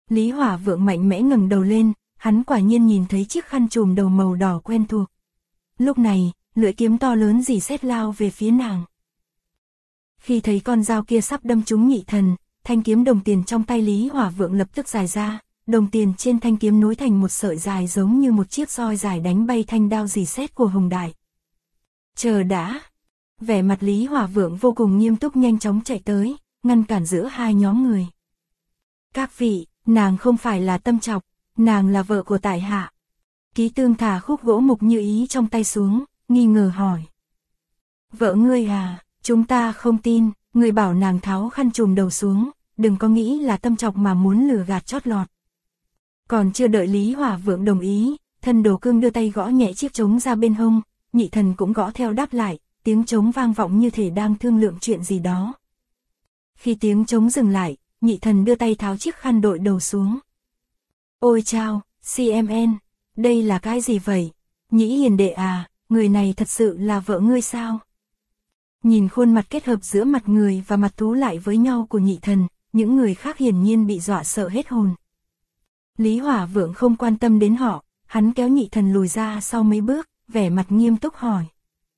Lý Hỏa Vượng mạnh mẽ ngẩng đầu lên, hắn quả nhiên nhìn thấy chiếc khăn trùm đầu màu đỏ quen thuộc. Lúc này, lưỡi kiếm to lớn rỉ sét lao về phía nàng. Khi thấy con dao kia sắp đâm trúng Nhị Thần, thanh kiếm đồng tiền trong tay Lý Hỏa Vượng lập tức dài ra, đồng tiền trên thanh kiếm nối thành một sợi dài giống như một chiếc roi dài đánh bay thanh đao rỉ sét của Hồng Đại. Chờ đã. Vẻ mặt Lý Hỏa Vượng vô cùng nghiêm túc nhanh chóng chạy tới, ngăn cản giữa hai nhóm người. Các vị, nàng không phải là Tâm Chọc, nàng là vợ của tại hạ. Ký Tương thả khúc gỗ mục như ý trong tay xuống, nghi ngờ hỏi. Vợ ngươi à, chúng ta không tin, người bảo nàng tháo khăn trùm đầu xuống, đừng có nghĩ là Tâm Chọc mà muốn lừa gạt chót lọt. Còn chưa đợi Lý Hỏa Vượng đồng ý, Thân Đồ Cương đưa tay gõ nhẹ chiếc trống ra bên hông, Nhị Thần cũng gõ theo đáp lại, tiếng trống vang vọng như thể đang thương lượng chuyện gì đó. Khi tiếng trống dừng lại, Nhị Thần đưa tay tháo chiếc khăn đội đầu xuống. Ôi chao, CMN, đây là cái gì vậy? Nhĩ Hiền đệ à, người này thật sự là vợ ngươi sao? Nhìn khuôn mặt kết hợp giữa mặt người và mặt thú lại với nhau của Nhị Thần, những người khác hiển nhiên bị dọa sợ hết hồn. Lý Hỏa Vượng không quan tâm đến họ, hắn kéo Nhị Thần lùi ra sau mấy bước, vẻ mặt nghiêm túc hỏi.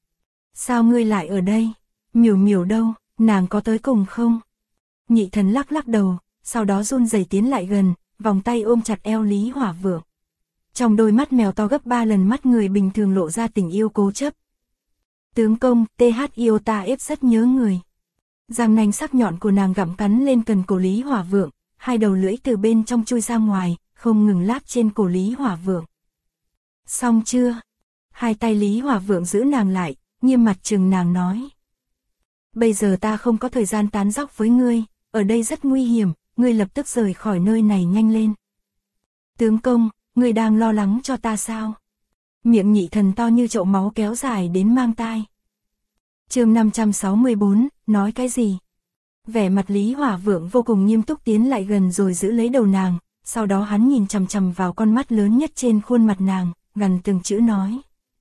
Sao ngươi lại ở đây? Miểu Miểu đâu, nàng có tới cùng không? Nhị Thần lắc lắc đầu, sau đó run rẩy tiến lại gần, vòng tay ôm chặt eo Lý Hỏa Vượng. Trong đôi mắt mèo to gấp 3 lần mắt người bình thường lộ ra tình yêu cố chấp. Tướng công, TH yêu ta ép rất nhớ người. Răng nanh sắc nhọn của nàng gặm cắn lên cần cổ Lý Hỏa Vượng, hai đầu lưỡi từ bên trong chui ra ngoài, không ngừng láp trên cổ Lý Hỏa Vượng. Xong chưa? Hai tay Lý Hỏa Vượng giữ nàng lại, nghiêm mặt trừng nàng nói. Bây giờ ta không có thời gian tán dóc với ngươi, ở đây rất nguy hiểm, ngươi lập tức rời khỏi nơi này nhanh lên. Tướng công, ngươi đang lo lắng cho ta sao? Miệng Nhị Thần to như chậu máu kéo dài đến mang tai. Chương 564, nói cái gì? Vẻ mặt Lý Hỏa Vượng vô cùng nghiêm túc tiến lại gần rồi giữ lấy đầu nàng, sau đó hắn nhìn chằm chằm vào con mắt lớn nhất trên khuôn mặt nàng, gần từng chữ nói.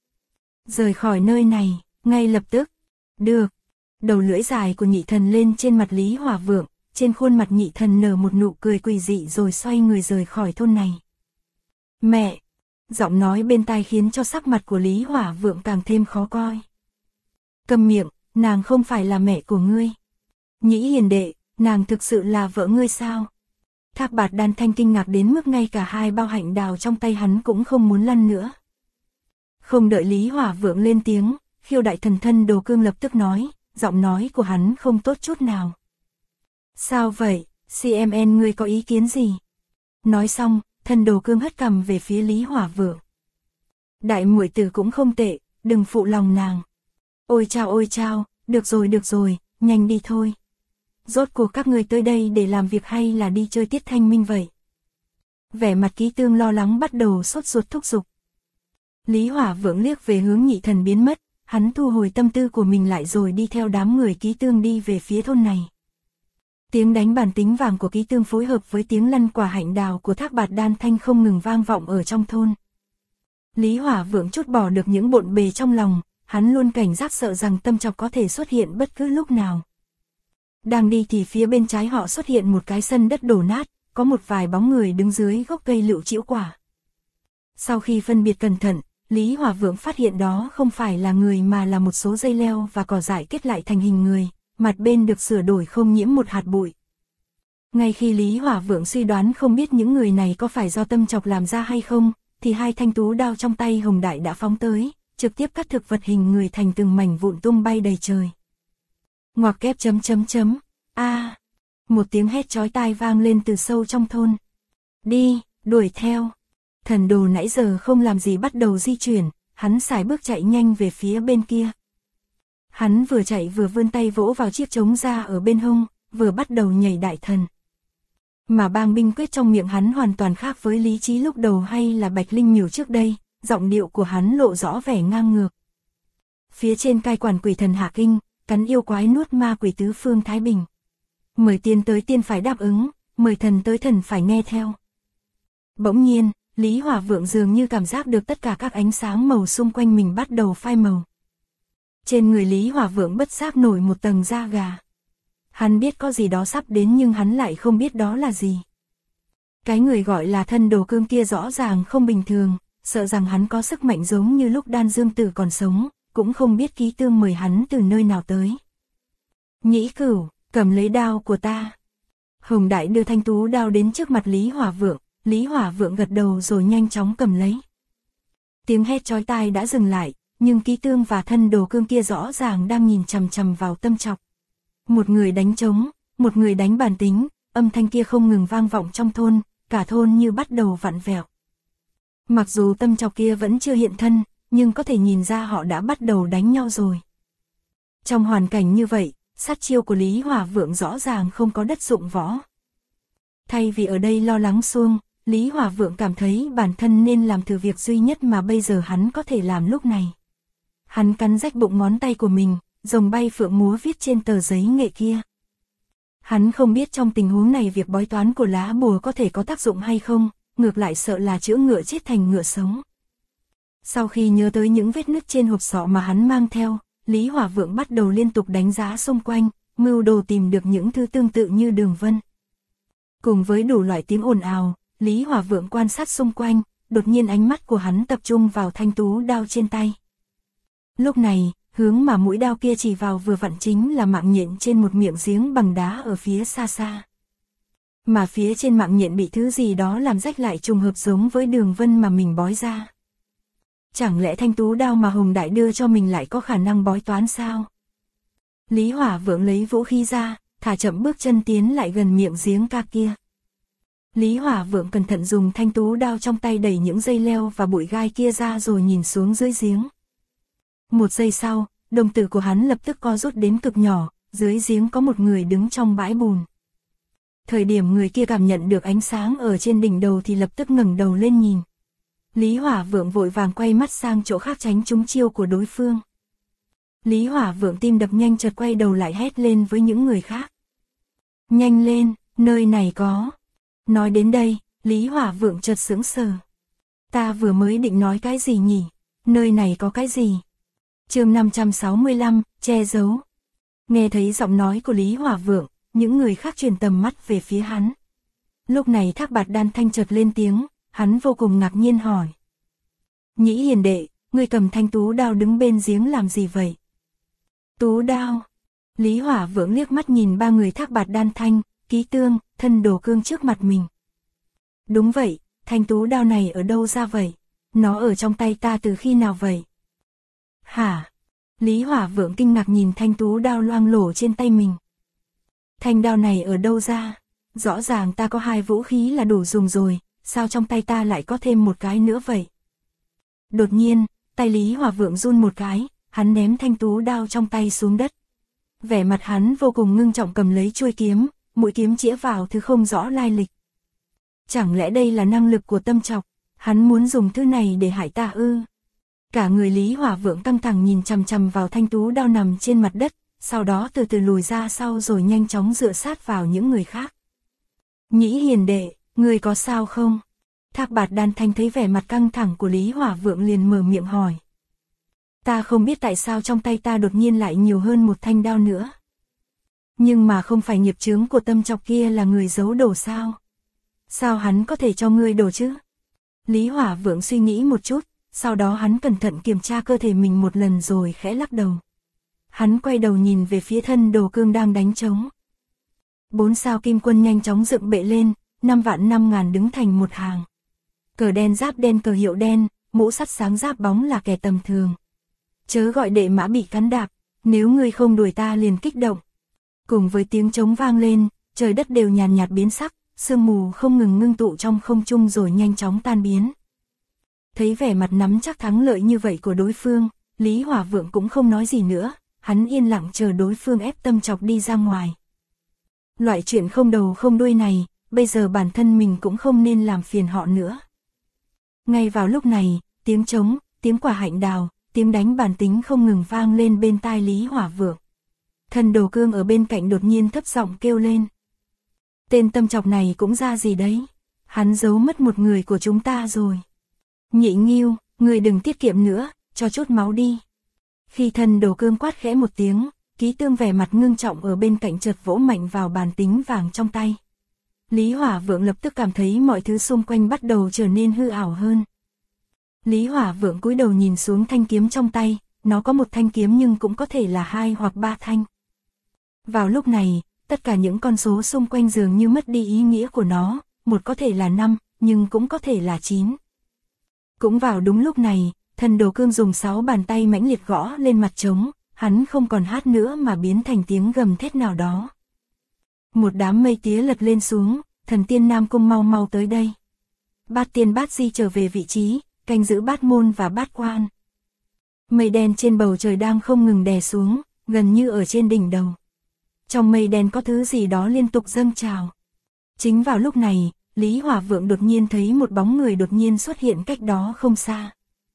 Rời khỏi nơi này, ngay lập tức. Được. Đầu lưỡi dài của Nhị Thần lên trên mặt Lý Hỏa Vượng, trên khuôn mặt Nhị Thần nở một nụ cười quỷ dị rồi xoay người rời khỏi thôn này. Mẹ! Giọng nói bên tai khiến cho sắc mặt của Lý Hỏa Vượng càng thêm khó coi. Câm miệng, nàng không phải là mẹ của ngươi. Nhĩ Hiền đệ, nàng thực sự là vợ ngươi sao? Thác Bạt Đan Thanh kinh ngạc đến mức ngay cả hai bao hạnh đào trong tay hắn cũng không muốn lăn nữa. Không đợi Lý Hỏa Vượng lên tiếng, Khiêu Đại Thần Thân Đồ Cương lập tức nói, giọng nói của hắn không tốt chút nào. Sao vậy, CMN ngươi có ý kiến gì? Nói xong, Thân Đồ Cương hất cằm về phía Lý Hỏa Vượng. Đại muội tử cũng không tệ, đừng phụ lòng nàng. Ôi chao, được rồi, nhanh đi thôi. Rốt cuộc các người tới đây để làm việc hay là đi chơi tiết thanh minh vậy? Vẻ mặt Ký Tương lo lắng bắt đầu sốt ruột thúc giục. Lý Hỏa Vượng liếc về hướng Nhị Thần biến mất, hắn thu hồi tâm tư của mình lại rồi đi theo đám người Ký Tương đi về phía thôn này. Tiếng đánh bàn tính vàng của Ký Tương phối hợp với tiếng lăn quả hạnh đào của Thác Bạt Đan Thanh không ngừng vang vọng ở trong thôn. Lý Hỏa Vượng trút bỏ được những bộn bề trong lòng, hắn luôn cảnh giác sợ rằng Tâm Chọc có thể xuất hiện bất cứ lúc nào. Đang đi thì phía bên trái họ xuất hiện một cái sân đất đổ nát, có một vài bóng người đứng dưới gốc cây lựu chiễu quả. Sau khi phân biệt cẩn thận, Lý Hỏa Vượng phát hiện đó không phải là người mà là một số dây leo và cỏ dại kết lại thành hình người, mặt bên được sửa đổi không nhiễm một hạt bụi. Ngay khi Lý Hỏa Vượng suy đoán không biết những người này có phải do Tâm Chọc làm ra hay không, thì hai thanh tú đao trong tay Hồng Đại đã phóng tới, trực tiếp cắt thực vật hình người thành từng mảnh vụn tung bay đầy trời. Ngoặc kép ... A! Một tiếng hét chói tai vang lên từ sâu trong thôn. Đi, đuổi theo. Thần Đồ nãy giờ không làm gì bắt đầu di chuyển, hắn sải bước chạy nhanh về phía bên kia. Hắn vừa chạy vừa vươn tay vỗ vào chiếc trống ra ở bên hông, vừa bắt đầu nhảy đại thần. Mà bang binh quyết trong miệng hắn hoàn toàn khác với lý trí lúc đầu hay là Bạch Linh Miểu trước đây, giọng điệu của hắn lộ rõ vẻ ngang ngược. Phía trên cai quản quỷ thần Hạ Kinh, cắn yêu quái nuốt ma quỷ tứ phương Thái Bình. Mời tiên tới tiên phải đáp ứng, mời thần tới thần phải nghe theo. Bỗng nhiên, Lý Hỏa Vượng dường như cảm giác được tất cả các ánh sáng màu xung quanh mình bắt đầu phai màu. Trên người Lý Hỏa Vượng bất giác nổi một tầng da gà. Hắn biết có gì đó sắp đến nhưng hắn lại không biết đó là gì. Cái người gọi là thân đồ cương kia rõ ràng không bình thường, sợ rằng hắn có sức mạnh giống như lúc Đan Dương Tử còn sống, cũng không biết Ký Tương mời hắn từ nơi nào tới. Nhĩ Cửu, cầm lấy đao của ta. Hồng Đại đưa thanh tú đao đến trước mặt Lý Hỏa Vượng, Lý Hỏa Vượng gật đầu rồi nhanh chóng cầm lấy. Tiếng hét chói tai đã dừng lại, nhưng Ký Tương và thân đồ cương kia rõ ràng đang nhìn chằm chằm vào Tâm Chọc. Một người đánh trống, một người đánh bàn tính, âm thanh kia không ngừng vang vọng trong thôn, cả thôn như bắt đầu vặn vẹo. Mặc dù Tâm Chọc kia vẫn chưa hiện thân, nhưng có thể nhìn ra họ đã bắt đầu đánh nhau rồi. Trong hoàn cảnh như vậy, sát chiêu của Lý Hỏa Vượng rõ ràng không có đất dụng võ. Thay vì ở đây lo lắng suông, Lý Hỏa Vượng cảm thấy bản thân nên làm thử việc duy nhất mà bây giờ hắn có thể làm lúc này. Hắn cắn rách bụng ngón tay của mình, rồng bay phượng múa viết trên tờ giấy nghệ kia. Hắn không biết trong tình huống này việc bói toán của lá bùa có thể có tác dụng hay không, ngược lại sợ là chữa ngựa chết thành ngựa sống. Sau khi nhớ tới những vết nứt trên hộp sọ mà hắn mang theo, Lý Hỏa Vượng bắt đầu liên tục đánh giá xung quanh, mưu đồ tìm được những thứ tương tự như đường vân. Cùng với đủ loại tiếng ồn ào, Lý Hỏa Vượng quan sát xung quanh, đột nhiên ánh mắt của hắn tập trung vào thanh tú đao trên tay. Lúc này, hướng mà mũi đao kia chỉ vào vừa vặn chính là mạng nhện trên một miệng giếng bằng đá ở phía xa xa. Mà phía trên mạng nhện bị thứ gì đó làm rách lại trùng hợp giống với đường vân mà mình bói ra. Chẳng lẽ thanh tú đao mà Hồng Đại đưa cho mình lại có khả năng bói toán sao? Lý Hỏa Vượng lấy vũ khí ra, thả chậm bước chân tiến lại gần miệng giếng ca kia. Lý Hỏa Vượng cẩn thận dùng thanh tú đao trong tay đẩy những dây leo và bụi gai kia ra rồi nhìn xuống dưới giếng. Một giây sau, đồng tử của hắn lập tức co rút đến cực nhỏ, dưới giếng có một người đứng trong bãi bùn. Thời điểm người kia cảm nhận được ánh sáng ở trên đỉnh đầu thì lập tức ngẩng đầu lên nhìn. Lý Hỏa Vượng vội vàng quay mắt sang chỗ khác tránh trúng chiêu của đối phương. Lý Hỏa Vượng tim đập nhanh chợt quay đầu lại hét lên với những người khác. Nhanh lên, nơi này có. Nói đến đây, Lý Hỏa Vượng chợt sững sờ. Ta vừa mới định nói cái gì nhỉ? Nơi này có cái gì? Chương 565, che giấu. Nghe thấy giọng nói của Lý Hỏa Vượng, những người khác chuyển tầm mắt về phía hắn. Lúc này Thác Bạt Đan Thanh chợt lên tiếng, hắn vô cùng ngạc nhiên hỏi. Nhĩ hiền đệ, ngươi cầm thanh tú đao đứng bên giếng làm gì vậy? Tú đao. Lý Hỏa Vượng liếc mắt nhìn ba người Thác Bạt Đan Thanh, Ký Tương, thân đồ cương trước mặt mình. Đúng vậy, thanh tú đao này ở đâu ra vậy? Nó ở trong tay ta từ khi nào vậy? Hả? Lý Hỏa Vượng kinh ngạc nhìn thanh tú đao loang lổ trên tay mình. Thanh đao này ở đâu ra? Rõ ràng ta có 2 vũ khí là đủ dùng rồi, sao trong tay ta lại có thêm một cái nữa vậy? Đột nhiên, tay Lý Hỏa Vượng run một cái, hắn ném thanh tú đao trong tay xuống đất. Vẻ mặt hắn vô cùng ngưng trọng cầm lấy chuôi kiếm, mũi kiếm chĩa vào thứ không rõ lai lịch. Chẳng lẽ đây là năng lực của Tâm Chọc, hắn muốn dùng thứ này để hại ta ư? Cả người Lý Hỏa Vượng căng thẳng nhìn chằm chằm vào thanh tú đao nằm trên mặt đất, sau đó từ từ lùi ra sau rồi nhanh chóng dựa sát vào những người khác. Nhĩ hiền đệ, ngươi có sao không? Thác Bạt Đan Thanh thấy vẻ mặt căng thẳng của Lý Hỏa Vượng liền mở miệng hỏi. Ta không biết tại sao trong tay ta đột nhiên lại nhiều hơn một thanh đao nữa. Nhưng mà không phải nghiệp chướng của Tâm Chọc kia là người giấu đồ sao? Sao hắn có thể cho ngươi đồ chứ? Lý Hỏa Vượng suy nghĩ một chút, sau đó hắn cẩn thận kiểm tra cơ thể mình một lần rồi khẽ lắc đầu. Hắn quay đầu nhìn về phía thân đồ cương đang đánh trống. 4 sao kim quân nhanh chóng dựng bệ lên, 5 vạn 5 ngàn đứng thành một hàng. Cờ đen giáp đen cờ hiệu đen, mũ sắt sáng giáp bóng là kẻ tầm thường. Chớ gọi đệ mã bị cắn đạp, nếu ngươi không đuổi ta liền kích động. Cùng với tiếng trống vang lên, trời đất đều nhàn nhạt biến sắc, sương mù không ngừng ngưng tụ trong không trung rồi nhanh chóng tan biến. Thấy vẻ mặt nắm chắc thắng lợi như vậy của đối phương, Lý Hỏa Vượng cũng không nói gì nữa, hắn yên lặng chờ đối phương ép Tâm Chọc đi ra ngoài. Loại chuyện không đầu không đuôi này, bây giờ bản thân mình cũng không nên làm phiền họ nữa. Ngay vào lúc này, tiếng trống, tiếng quả hạnh đào, tiếng đánh bàn tính không ngừng vang lên bên tai Lý Hỏa Vượng. Thần đồ cương ở bên cạnh đột nhiên thấp giọng kêu lên. Tên Tâm Chọc này cũng ra gì đấy, hắn giấu mất một người của chúng ta rồi. Nhị Nghiêu, người đừng tiết kiệm nữa, cho chút máu đi. Khi thần đồ cương quát khẽ một tiếng, Ký Tương vẻ mặt ngưng trọng ở bên cạnh chợt vỗ mạnh vào bàn tính vàng trong tay. Lý Hỏa Vượng lập tức cảm thấy mọi thứ xung quanh bắt đầu trở nên hư ảo hơn. Lý Hỏa Vượng cúi đầu nhìn xuống thanh kiếm trong tay, nó có một thanh kiếm nhưng cũng có thể là 2 hoặc 3 thanh. Vào lúc này, tất cả những con số xung quanh dường như mất đi ý nghĩa của nó, một có thể là 5, nhưng cũng có thể là 9. Cũng vào đúng lúc này, Thần Đồ Cương dùng 6 bàn tay mãnh liệt gõ lên mặt trống, hắn không còn hát nữa mà biến thành tiếng gầm thét nào đó. Một đám mây tía lật lên xuống, thần tiên Nam Cung mau mau tới đây. Bát tiên bát di trở về vị trí, canh giữ bát môn và bát quan. Mây đen trên bầu trời đang không ngừng đè xuống, gần như ở trên đỉnh đầu. Trong mây đen có thứ gì đó liên tục dâng trào. Chính vào lúc này, Lý Hỏa Vượng đột nhiên thấy một bóng người đột nhiên xuất hiện cách đó không xa.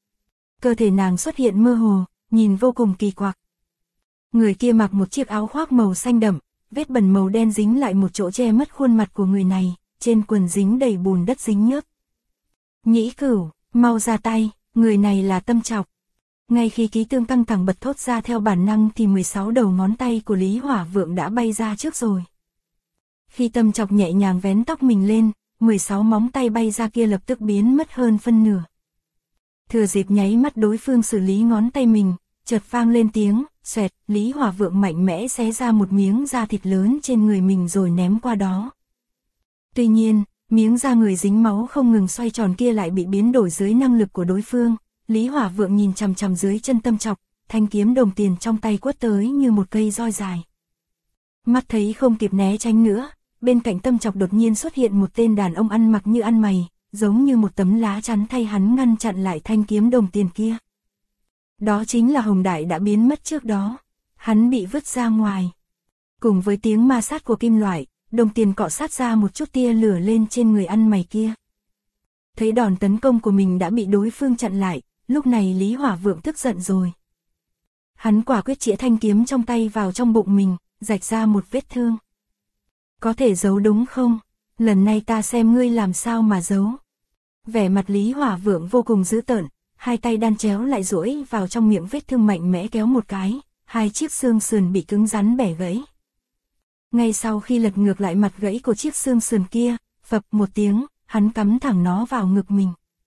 Cơ thể nàng xuất hiện mơ hồ, nhìn vô cùng kỳ quặc. Người kia mặc một chiếc áo khoác màu xanh đậm, vết bẩn màu đen dính lại một chỗ che mất khuôn mặt của người này, trên quần dính đầy bùn đất dính nhớp. Nhĩ Cửu, mau ra tay, người này là Tâm Chọc. Ngay khi Ký Tương căng thẳng bật thốt ra theo bản năng thì 16 đầu ngón tay của Lý Hỏa Vượng đã bay ra trước rồi. Khi Tâm Chọc nhẹ nhàng vén tóc mình lên, 16 móng tay bay ra kia lập tức biến mất hơn phân nửa. Thừa dịp nháy mắt đối phương xử lý ngón tay mình, chợt vang lên tiếng, xoẹt, Lý Hỏa Vượng mạnh mẽ xé ra một miếng da thịt lớn trên người mình rồi ném qua đó. Tuy nhiên, miếng da người dính máu không ngừng xoay tròn kia lại bị biến đổi dưới năng lực của đối phương. Lý Hỏa Vượng nhìn chằm chằm dưới chân Tâm Chọc, thanh kiếm đồng tiền trong tay quất tới như một cây roi dài. Mắt thấy không kịp né tránh nữa, bên cạnh Tâm Chọc đột nhiên xuất hiện một tên đàn ông ăn mặc như ăn mày, giống như một tấm lá chắn thay hắn ngăn chặn lại thanh kiếm đồng tiền kia. Đó chính là Hồng Đại đã biến mất trước đó, hắn bị vứt ra ngoài. Cùng với tiếng ma sát của kim loại, đồng tiền cọ sát ra một chút tia lửa lên trên người ăn mày kia. Thấy đòn tấn công của mình đã bị đối phương chặn lại, lúc này Lý Hỏa Vượng tức giận rồi. Hắn quả quyết chĩa thanh kiếm trong tay vào trong bụng mình, rạch ra một vết thương. Có thể giấu đúng không? Lần này ta xem ngươi làm sao mà giấu. Vẻ mặt Lý Hỏa Vượng vô cùng dữ tợn, hai tay đan chéo lại duỗi vào trong miệng vết thương mạnh mẽ kéo một cái, hai chiếc xương sườn bị cứng rắn bẻ gãy. Ngay sau khi lật ngược lại mặt gãy của chiếc xương sườn kia, phập một tiếng, hắn cắm thẳng nó vào ngực mình.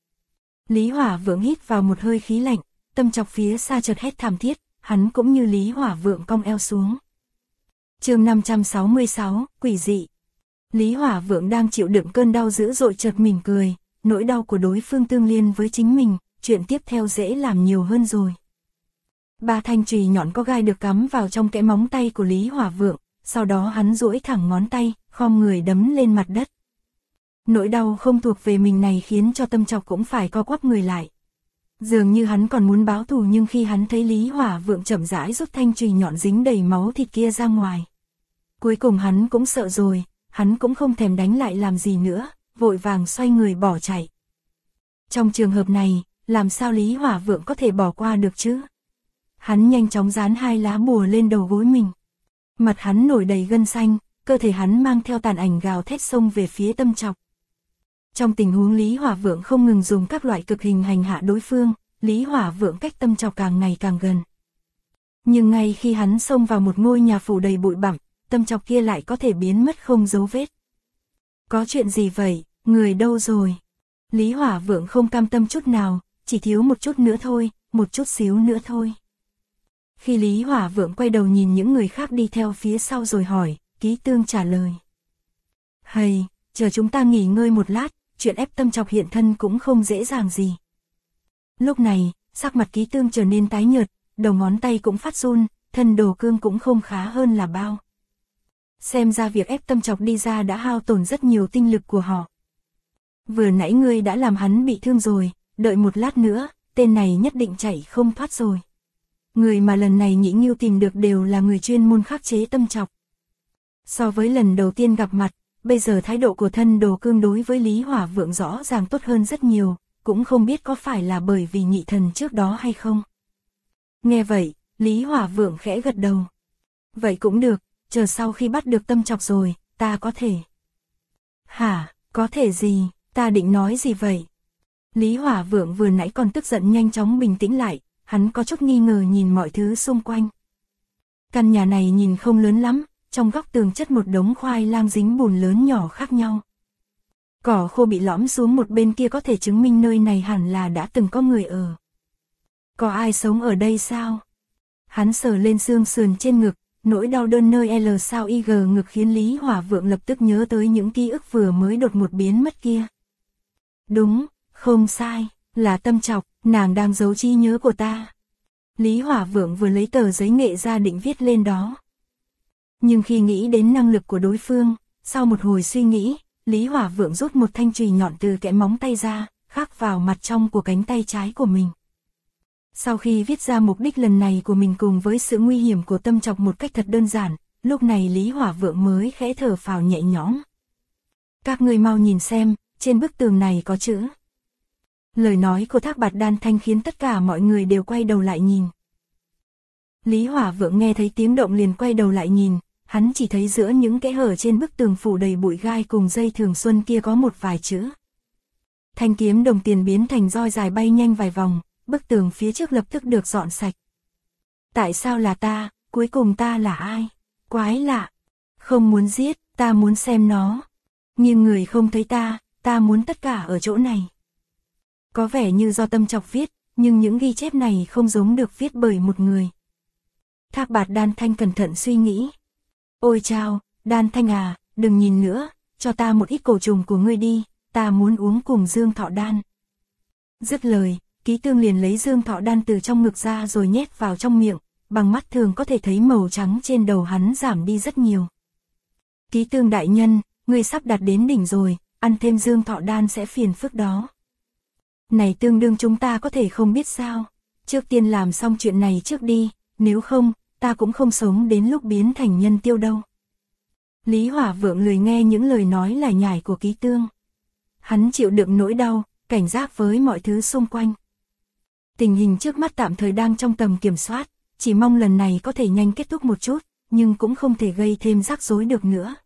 Lý Hỏa Vượng hít vào một hơi khí lạnh, Tâm Chọc phía xa chợt hét thảm thiết, hắn cũng như Lý Hỏa Vượng cong eo xuống. Chương 566, quỷ dị. Lý Hỏa Vượng đang chịu đựng cơn đau dữ dội chợt mỉm cười, nỗi đau của đối phương tương liên với chính mình, chuyện tiếp theo dễ làm nhiều hơn rồi. Ba thanh chùy nhọn có gai được cắm vào trong kẽ móng tay của Lý Hỏa Vượng, sau đó hắn duỗi thẳng ngón tay, khom người đấm lên mặt đất. Nỗi đau không thuộc về mình này khiến cho Tâm Chọc cũng phải co quắp người lại. Dường như hắn còn muốn báo thù nhưng khi hắn thấy Lý Hỏa Vượng chậm rãi rút thanh chùy nhọn dính đầy máu thịt kia ra ngoài. Cuối cùng hắn cũng sợ rồi, hắn cũng không thèm đánh lại làm gì nữa, vội vàng xoay người bỏ chạy. Trong trường hợp này, làm sao Lý Hỏa Vượng có thể bỏ qua được chứ? Hắn nhanh chóng dán hai lá bùa lên đầu gối mình. Mặt hắn nổi đầy gân xanh, cơ thể hắn mang theo tàn ảnh gào thét xông về phía Tâm Chọc. Trong tình huống Lý Hỏa Vượng không ngừng dùng các loại cực hình hành hạ đối phương, Lý Hỏa Vượng cách Tâm Chọc càng ngày càng gần. Nhưng ngay khi hắn xông vào một ngôi nhà phủ đầy bụi bặm, Tâm Chọc kia lại có thể biến mất không dấu vết. Có chuyện gì vậy, người đâu rồi? Lý Hỏa Vượng không cam tâm chút nào, chỉ thiếu một chút nữa thôi, một chút xíu nữa thôi. Khi Lý Hỏa Vượng quay đầu nhìn những người khác đi theo phía sau rồi hỏi, Ký Tương trả lời. Hầy, chờ chúng ta nghỉ ngơi một lát, chuyện ép Tâm Chọc hiện thân cũng không dễ dàng gì. Lúc này, sắc mặt Ký Tương trở nên tái nhợt, đầu ngón tay cũng phát run, Thần Đồ Cương cũng không khá hơn là bao. Xem ra việc ép Tâm Chọc đi ra đã hao tổn rất nhiều tinh lực của họ. Vừa nãy ngươi đã làm hắn bị thương rồi, đợi một lát nữa, tên này nhất định chạy không thoát rồi. Người mà lần này Nhĩ Ngưu tìm được đều là người chuyên môn khắc chế Tâm Chọc. So với lần đầu tiên gặp mặt, bây giờ thái độ của Thần Đồ Cương đối với Lý Hỏa Vượng rõ ràng tốt hơn rất nhiều, cũng không biết có phải là bởi vì nhị thần trước đó hay không. Nghe vậy, Lý Hỏa Vượng khẽ gật đầu. Vậy cũng được, chờ sau khi bắt được Tâm Chọc rồi, ta có thể. Hả, có thể gì, ta định nói gì vậy? Lý Hỏa Vượng vừa nãy còn tức giận nhanh chóng bình tĩnh lại, hắn có chút nghi ngờ nhìn mọi thứ xung quanh. Căn nhà này nhìn không lớn lắm, trong góc tường chất một đống khoai lang dính bùn lớn nhỏ khác nhau. Cỏ khô bị lõm xuống một bên kia có thể chứng minh nơi này hẳn là đã từng có người ở. Có ai sống ở đây sao? Hắn sờ lên xương sườn trên ngực, nỗi đau đớn nơi L sao IG ngực khiến Lý Hỏa Vượng lập tức nhớ tới những ký ức vừa mới đột ngột biến mất kia. Đúng, không sai, là Tâm Chọc, nàng đang giấu trí nhớ của ta. Lý Hỏa Vượng vừa lấy tờ giấy nghệ ra định viết lên đó. Nhưng khi nghĩ đến năng lực của đối phương, sau một hồi suy nghĩ, Lý Hỏa Vượng rút một thanh chùy nhọn từ kẽ móng tay ra, khắc vào mặt trong của cánh tay trái của mình. Sau khi viết ra mục đích lần này của mình cùng với sự nguy hiểm của Tâm Chọc một cách thật đơn giản, lúc này Lý Hỏa Vượng mới khẽ thở phào nhẹ nhõm. Các người mau nhìn xem, trên bức tường này có chữ. Lời nói của Thác Bạt Đan Thanh khiến tất cả mọi người đều quay đầu lại nhìn. Lý Hỏa Vượng nghe thấy tiếng động liền quay đầu lại nhìn, hắn chỉ thấy giữa những kẽ hở trên bức tường phủ đầy bụi gai cùng dây thường xuân kia có một vài chữ. Thanh kiếm đồng tiền biến thành roi dài bay nhanh vài vòng, bức tường phía trước lập tức được dọn sạch. Tại sao là ta, cuối cùng ta là ai? Quái lạ. Không muốn giết, ta muốn xem nó. Nhưng người không thấy ta muốn tất cả ở chỗ này. Có vẻ như do Tâm Chọc viết, nhưng những ghi chép này không giống được viết bởi một người. Thác Bạt Đan Thanh cẩn thận suy nghĩ. Ôi chao, Đan Thanh à, đừng nhìn nữa, cho ta một ít cổ trùng của ngươi đi, ta muốn uống cùng Dương Thọ Đan. Dứt lời, Ký Tương liền lấy Dương Thọ Đan từ trong ngực ra rồi nhét vào trong miệng, bằng mắt thường có thể thấy màu trắng trên đầu hắn giảm đi rất nhiều. Ký Tương đại nhân, ngươi sắp đạt đến đỉnh rồi, ăn thêm Dương Thọ Đan sẽ phiền phức đó. Này tương đương chúng ta có thể không biết sao, trước tiên làm xong chuyện này trước đi, nếu không, ta cũng không sống đến lúc biến thành nhân tiêu đâu. Lý Hỏa Vượng lười nghe những lời nói lải nhải của Ký Tương. Hắn chịu đựng nỗi đau, cảnh giác với mọi thứ xung quanh. Tình hình trước mắt tạm thời đang trong tầm kiểm soát, chỉ mong lần này có thể nhanh kết thúc một chút, nhưng cũng không thể gây thêm rắc rối được nữa.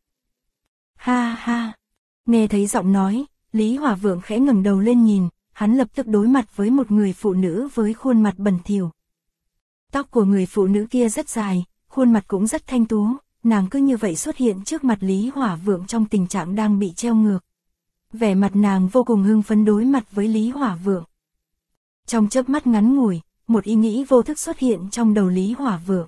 Ha ha, nghe thấy giọng nói, Lý Hỏa Vượng khẽ ngẩng đầu lên nhìn, hắn lập tức đối mặt với một người phụ nữ với khuôn mặt bẩn thỉu. Tóc của người phụ nữ kia rất dài, khuôn mặt cũng rất thanh tú, nàng cứ như vậy xuất hiện trước mặt Lý Hỏa Vượng trong tình trạng đang bị treo ngược. Vẻ mặt nàng vô cùng hưng phấn đối mặt với Lý Hỏa Vượng. Trong chớp mắt ngắn ngủi, một ý nghĩ vô thức xuất hiện trong đầu Lý Hỏa Vượng.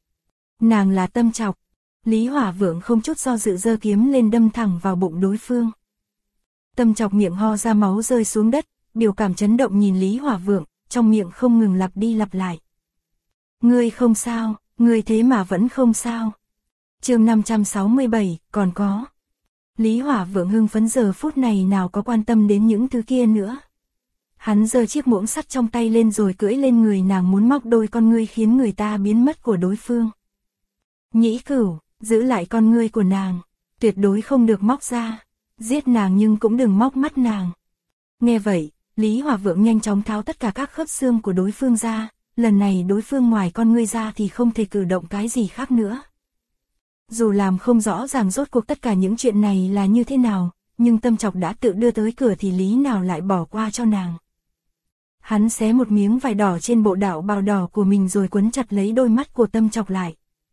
Nàng là Tâm Chọc. Lý Hỏa Vượng không chút do dự giơ kiếm lên đâm thẳng vào bụng đối phương. Tâm Chọc miệng ho ra máu rơi xuống đất, biểu cảm chấn động nhìn Lý Hỏa Vượng, trong miệng không ngừng lặp đi lặp lại. Ngươi không sao, ngươi thế mà vẫn không sao. Chương 567, còn có. Lý Hỏa Vượng hưng phấn giờ phút này nào có quan tâm đến những thứ kia nữa. Hắn giơ chiếc muỗng sắt trong tay lên rồi cưỡi lên người nàng muốn móc đôi con ngươi khiến người ta biến mất của đối phương. Nhĩ Cửu, giữ lại con ngươi của nàng, tuyệt đối không được móc ra, giết nàng nhưng cũng đừng móc mắt nàng. Nghe vậy, Lý Hỏa Vượng nhanh chóng tháo tất cả các khớp xương của đối phương ra, lần này đối phương ngoài con ngươi ra thì không thể cử động cái gì khác nữa. Dù làm không rõ ràng rốt cuộc tất cả những chuyện này là như thế nào, nhưng Tâm Chọc đã tự đưa tới cửa thì lý nào lại bỏ qua cho nàng. Hắn xé một miếng vải đỏ trên bộ đạo bào đỏ của mình rồi quấn chặt lấy đôi mắt của Tâm Chọc lại.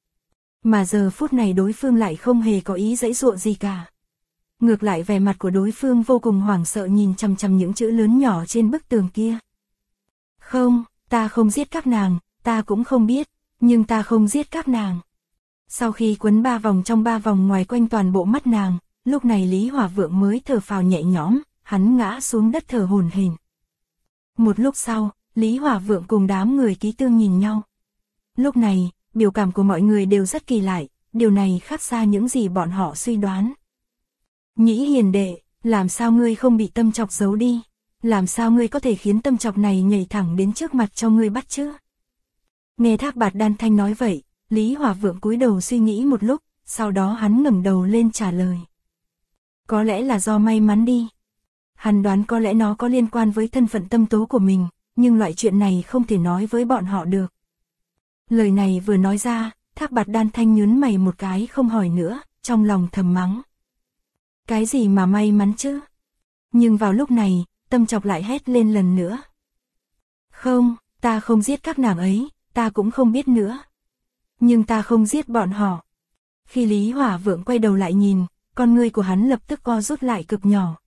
Mà giờ phút này đối phương lại không hề có ý giãy giụa gì cả. Ngược lại vẻ mặt của đối phương vô cùng hoảng sợ nhìn chằm chằm những chữ lớn nhỏ trên bức tường kia. Không, ta không giết các nàng, ta cũng không biết, nhưng ta không giết các nàng. Sau khi quấn 3 vòng trong 3 vòng ngoài quanh toàn bộ mắt nàng, lúc này Lý Hỏa Vượng mới thở phào nhẹ nhõm, hắn ngã xuống đất thở hổn hển. Một lúc sau, Lý Hỏa Vượng cùng đám người Ký Tương nhìn nhau. Lúc này, biểu cảm của mọi người đều rất kỳ lạ, điều này khác xa những gì bọn họ suy đoán. Nhĩ hiền đệ, làm sao ngươi không bị Tâm Chọc giấu đi? Làm sao ngươi có thể khiến Tâm Chọc này nhảy thẳng đến trước mặt cho ngươi bắt chứ? Nghe Thác Bạt Đan Thanh nói vậy, Lý Hỏa Vượng cúi đầu suy nghĩ một lúc, sau đó hắn ngẩng đầu lên trả lời. Có lẽ là do may mắn đi. Hắn đoán có lẽ nó có liên quan với thân phận tâm tố của mình, nhưng loại chuyện này không thể nói với bọn họ được. Lời này vừa nói ra, Thác Bạt Đan Thanh nhướng mày một cái không hỏi nữa, trong lòng thầm mắng. Cái gì mà may mắn chứ? Nhưng vào lúc này, Tâm Chọc lại hét lên lần nữa. Không, ta không giết các nàng ấy, ta cũng không biết nữa. Nhưng ta không giết bọn họ. Khi Lý Hỏa Vượng quay đầu lại nhìn, con ngươi của hắn lập tức co rút lại cực nhỏ.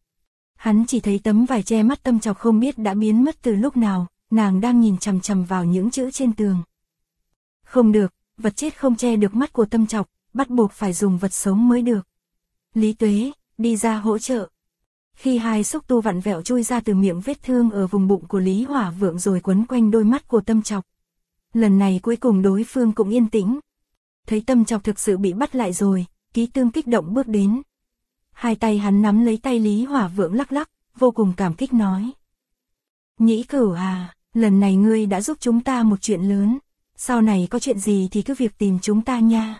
Hắn chỉ thấy tấm vải che mắt Tâm Chọc không biết đã biến mất từ lúc nào, nàng đang nhìn chằm chằm vào những chữ trên tường. Không được, vật chết không che được mắt của Tâm Chọc, bắt buộc phải dùng vật sống mới được. Lý Tuế, đi ra hỗ trợ. Khi hai xúc tu vặn vẹo chui ra từ miệng vết thương ở vùng bụng của Lý Hỏa Vượng rồi quấn quanh đôi mắt của Tâm Chọc. Lần này cuối cùng đối phương cũng yên tĩnh. Thấy Tâm Chọc thực sự bị bắt lại rồi, Ký Tương kích động bước đến. Hai tay hắn nắm lấy tay Lý Hỏa Vượng lắc lắc, vô cùng cảm kích nói. Nhĩ Cửu à, lần này ngươi đã giúp chúng ta một chuyện lớn, sau này có chuyện gì thì cứ việc tìm chúng ta nha.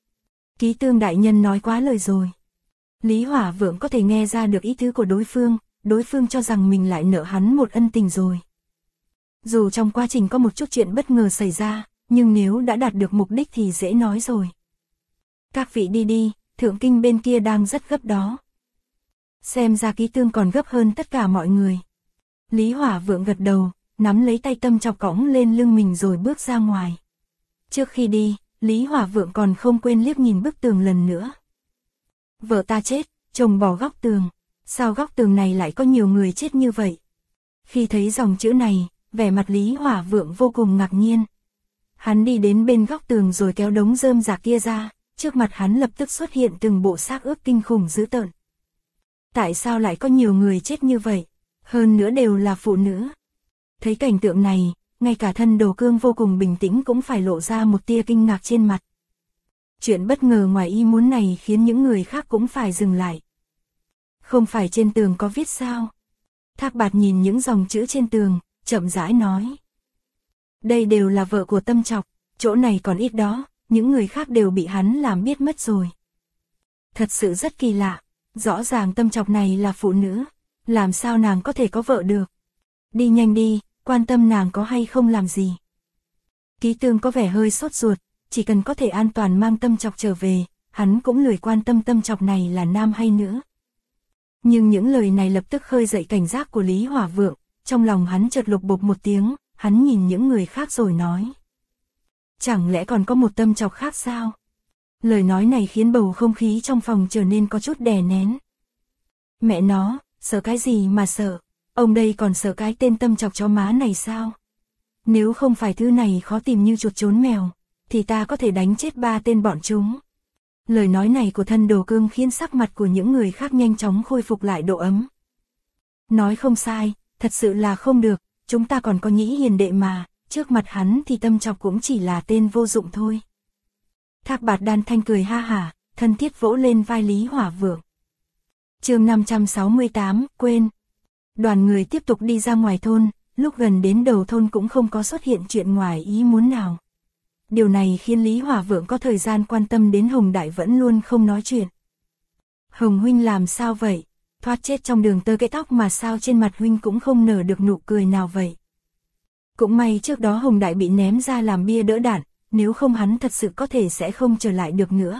Ký Tương đại nhân nói quá lời rồi. Lý Hỏa Vượng có thể nghe ra được ý tứ của đối phương cho rằng mình lại nợ hắn một ân tình rồi. Dù trong quá trình có một chút chuyện bất ngờ xảy ra, nhưng nếu đã đạt được mục đích thì dễ nói rồi. Các vị đi đi, Thượng Kinh bên kia đang rất gấp đó. Xem ra Ký Tương còn gấp hơn tất cả mọi người. Lý Hỏa Vượng gật đầu, nắm lấy tay Tâm Chọc cõng lên lưng mình rồi bước ra ngoài. Trước khi đi, Lý Hỏa Vượng còn không quên liếc nhìn bức tường lần nữa. Vợ ta chết, chồng bỏ góc tường. Sao góc tường này lại có nhiều người chết như vậy? Khi thấy dòng chữ này, vẻ mặt Lý Hỏa Vượng vô cùng ngạc nhiên. Hắn đi đến bên góc tường rồi kéo đống rơm rạ kia ra, trước mặt hắn lập tức xuất hiện từng bộ xác ướp kinh khủng dữ tợn. Tại sao lại có nhiều người chết như vậy? Hơn nữa đều là phụ nữ. Thấy cảnh tượng này, ngay cả Thân Đồ Cương vô cùng bình tĩnh cũng phải lộ ra một tia kinh ngạc trên mặt. Chuyện bất ngờ ngoài ý muốn này khiến những người khác cũng phải dừng lại. Không phải trên tường có viết sao? Thác Bạt nhìn những dòng chữ trên tường, chậm rãi nói. Đây đều là vợ của Tâm Chọc, chỗ này còn ít đó, những người khác đều bị hắn làm biết mất rồi. Thật sự rất kỳ lạ, rõ ràng Tâm Chọc này là phụ nữ, làm sao nàng có thể có vợ được? Đi nhanh đi, quan tâm nàng có hay không làm gì. Ký Tương có vẻ hơi sốt ruột, chỉ cần có thể an toàn mang Tâm Chọc trở về, hắn cũng lười quan tâm Tâm Chọc này là nam hay nữ. Nhưng những lời này lập tức khơi dậy cảnh giác của Lý Hỏa Vượng, trong lòng hắn chợt lục bục một tiếng, hắn nhìn những người khác rồi nói. Chẳng lẽ còn có một Tâm Chọc khác sao? Lời nói này khiến bầu không khí trong phòng trở nên có chút đè nén. Mẹ nó, sợ cái gì mà sợ, ông đây còn sợ cái tên Tâm Chọc chó má này sao? Nếu không phải thứ này khó tìm như chuột trốn mèo, thì ta có thể đánh chết 3 tên bọn chúng. Lời nói này của Thân Đồ Cương khiến sắc mặt của những người khác nhanh chóng khôi phục lại độ ấm. Nói không sai, thật sự là không được, chúng ta còn có Nhĩ Hiền đệ mà, trước mặt hắn thì Tâm Chọc cũng chỉ là tên vô dụng thôi. Thác Bạt đan thanh cười ha hả, thân thiết vỗ lên vai Lý Hỏa Vượng. Chương 568, quên. Đoàn người tiếp tục đi ra ngoài thôn, lúc gần đến đầu thôn cũng không có xuất hiện chuyện ngoài ý muốn nào. Điều này khiến Lý Hỏa Vượng có thời gian quan tâm đến Hồng Đại vẫn luôn không nói chuyện. Hồng huynh làm sao vậy? Thoát chết trong đường tơ cái tóc mà sao trên mặt huynh cũng không nở được nụ cười nào vậy? Cũng may trước đó Hồng Đại bị ném ra làm bia đỡ đạn, nếu không hắn thật sự có thể sẽ không trở lại được nữa.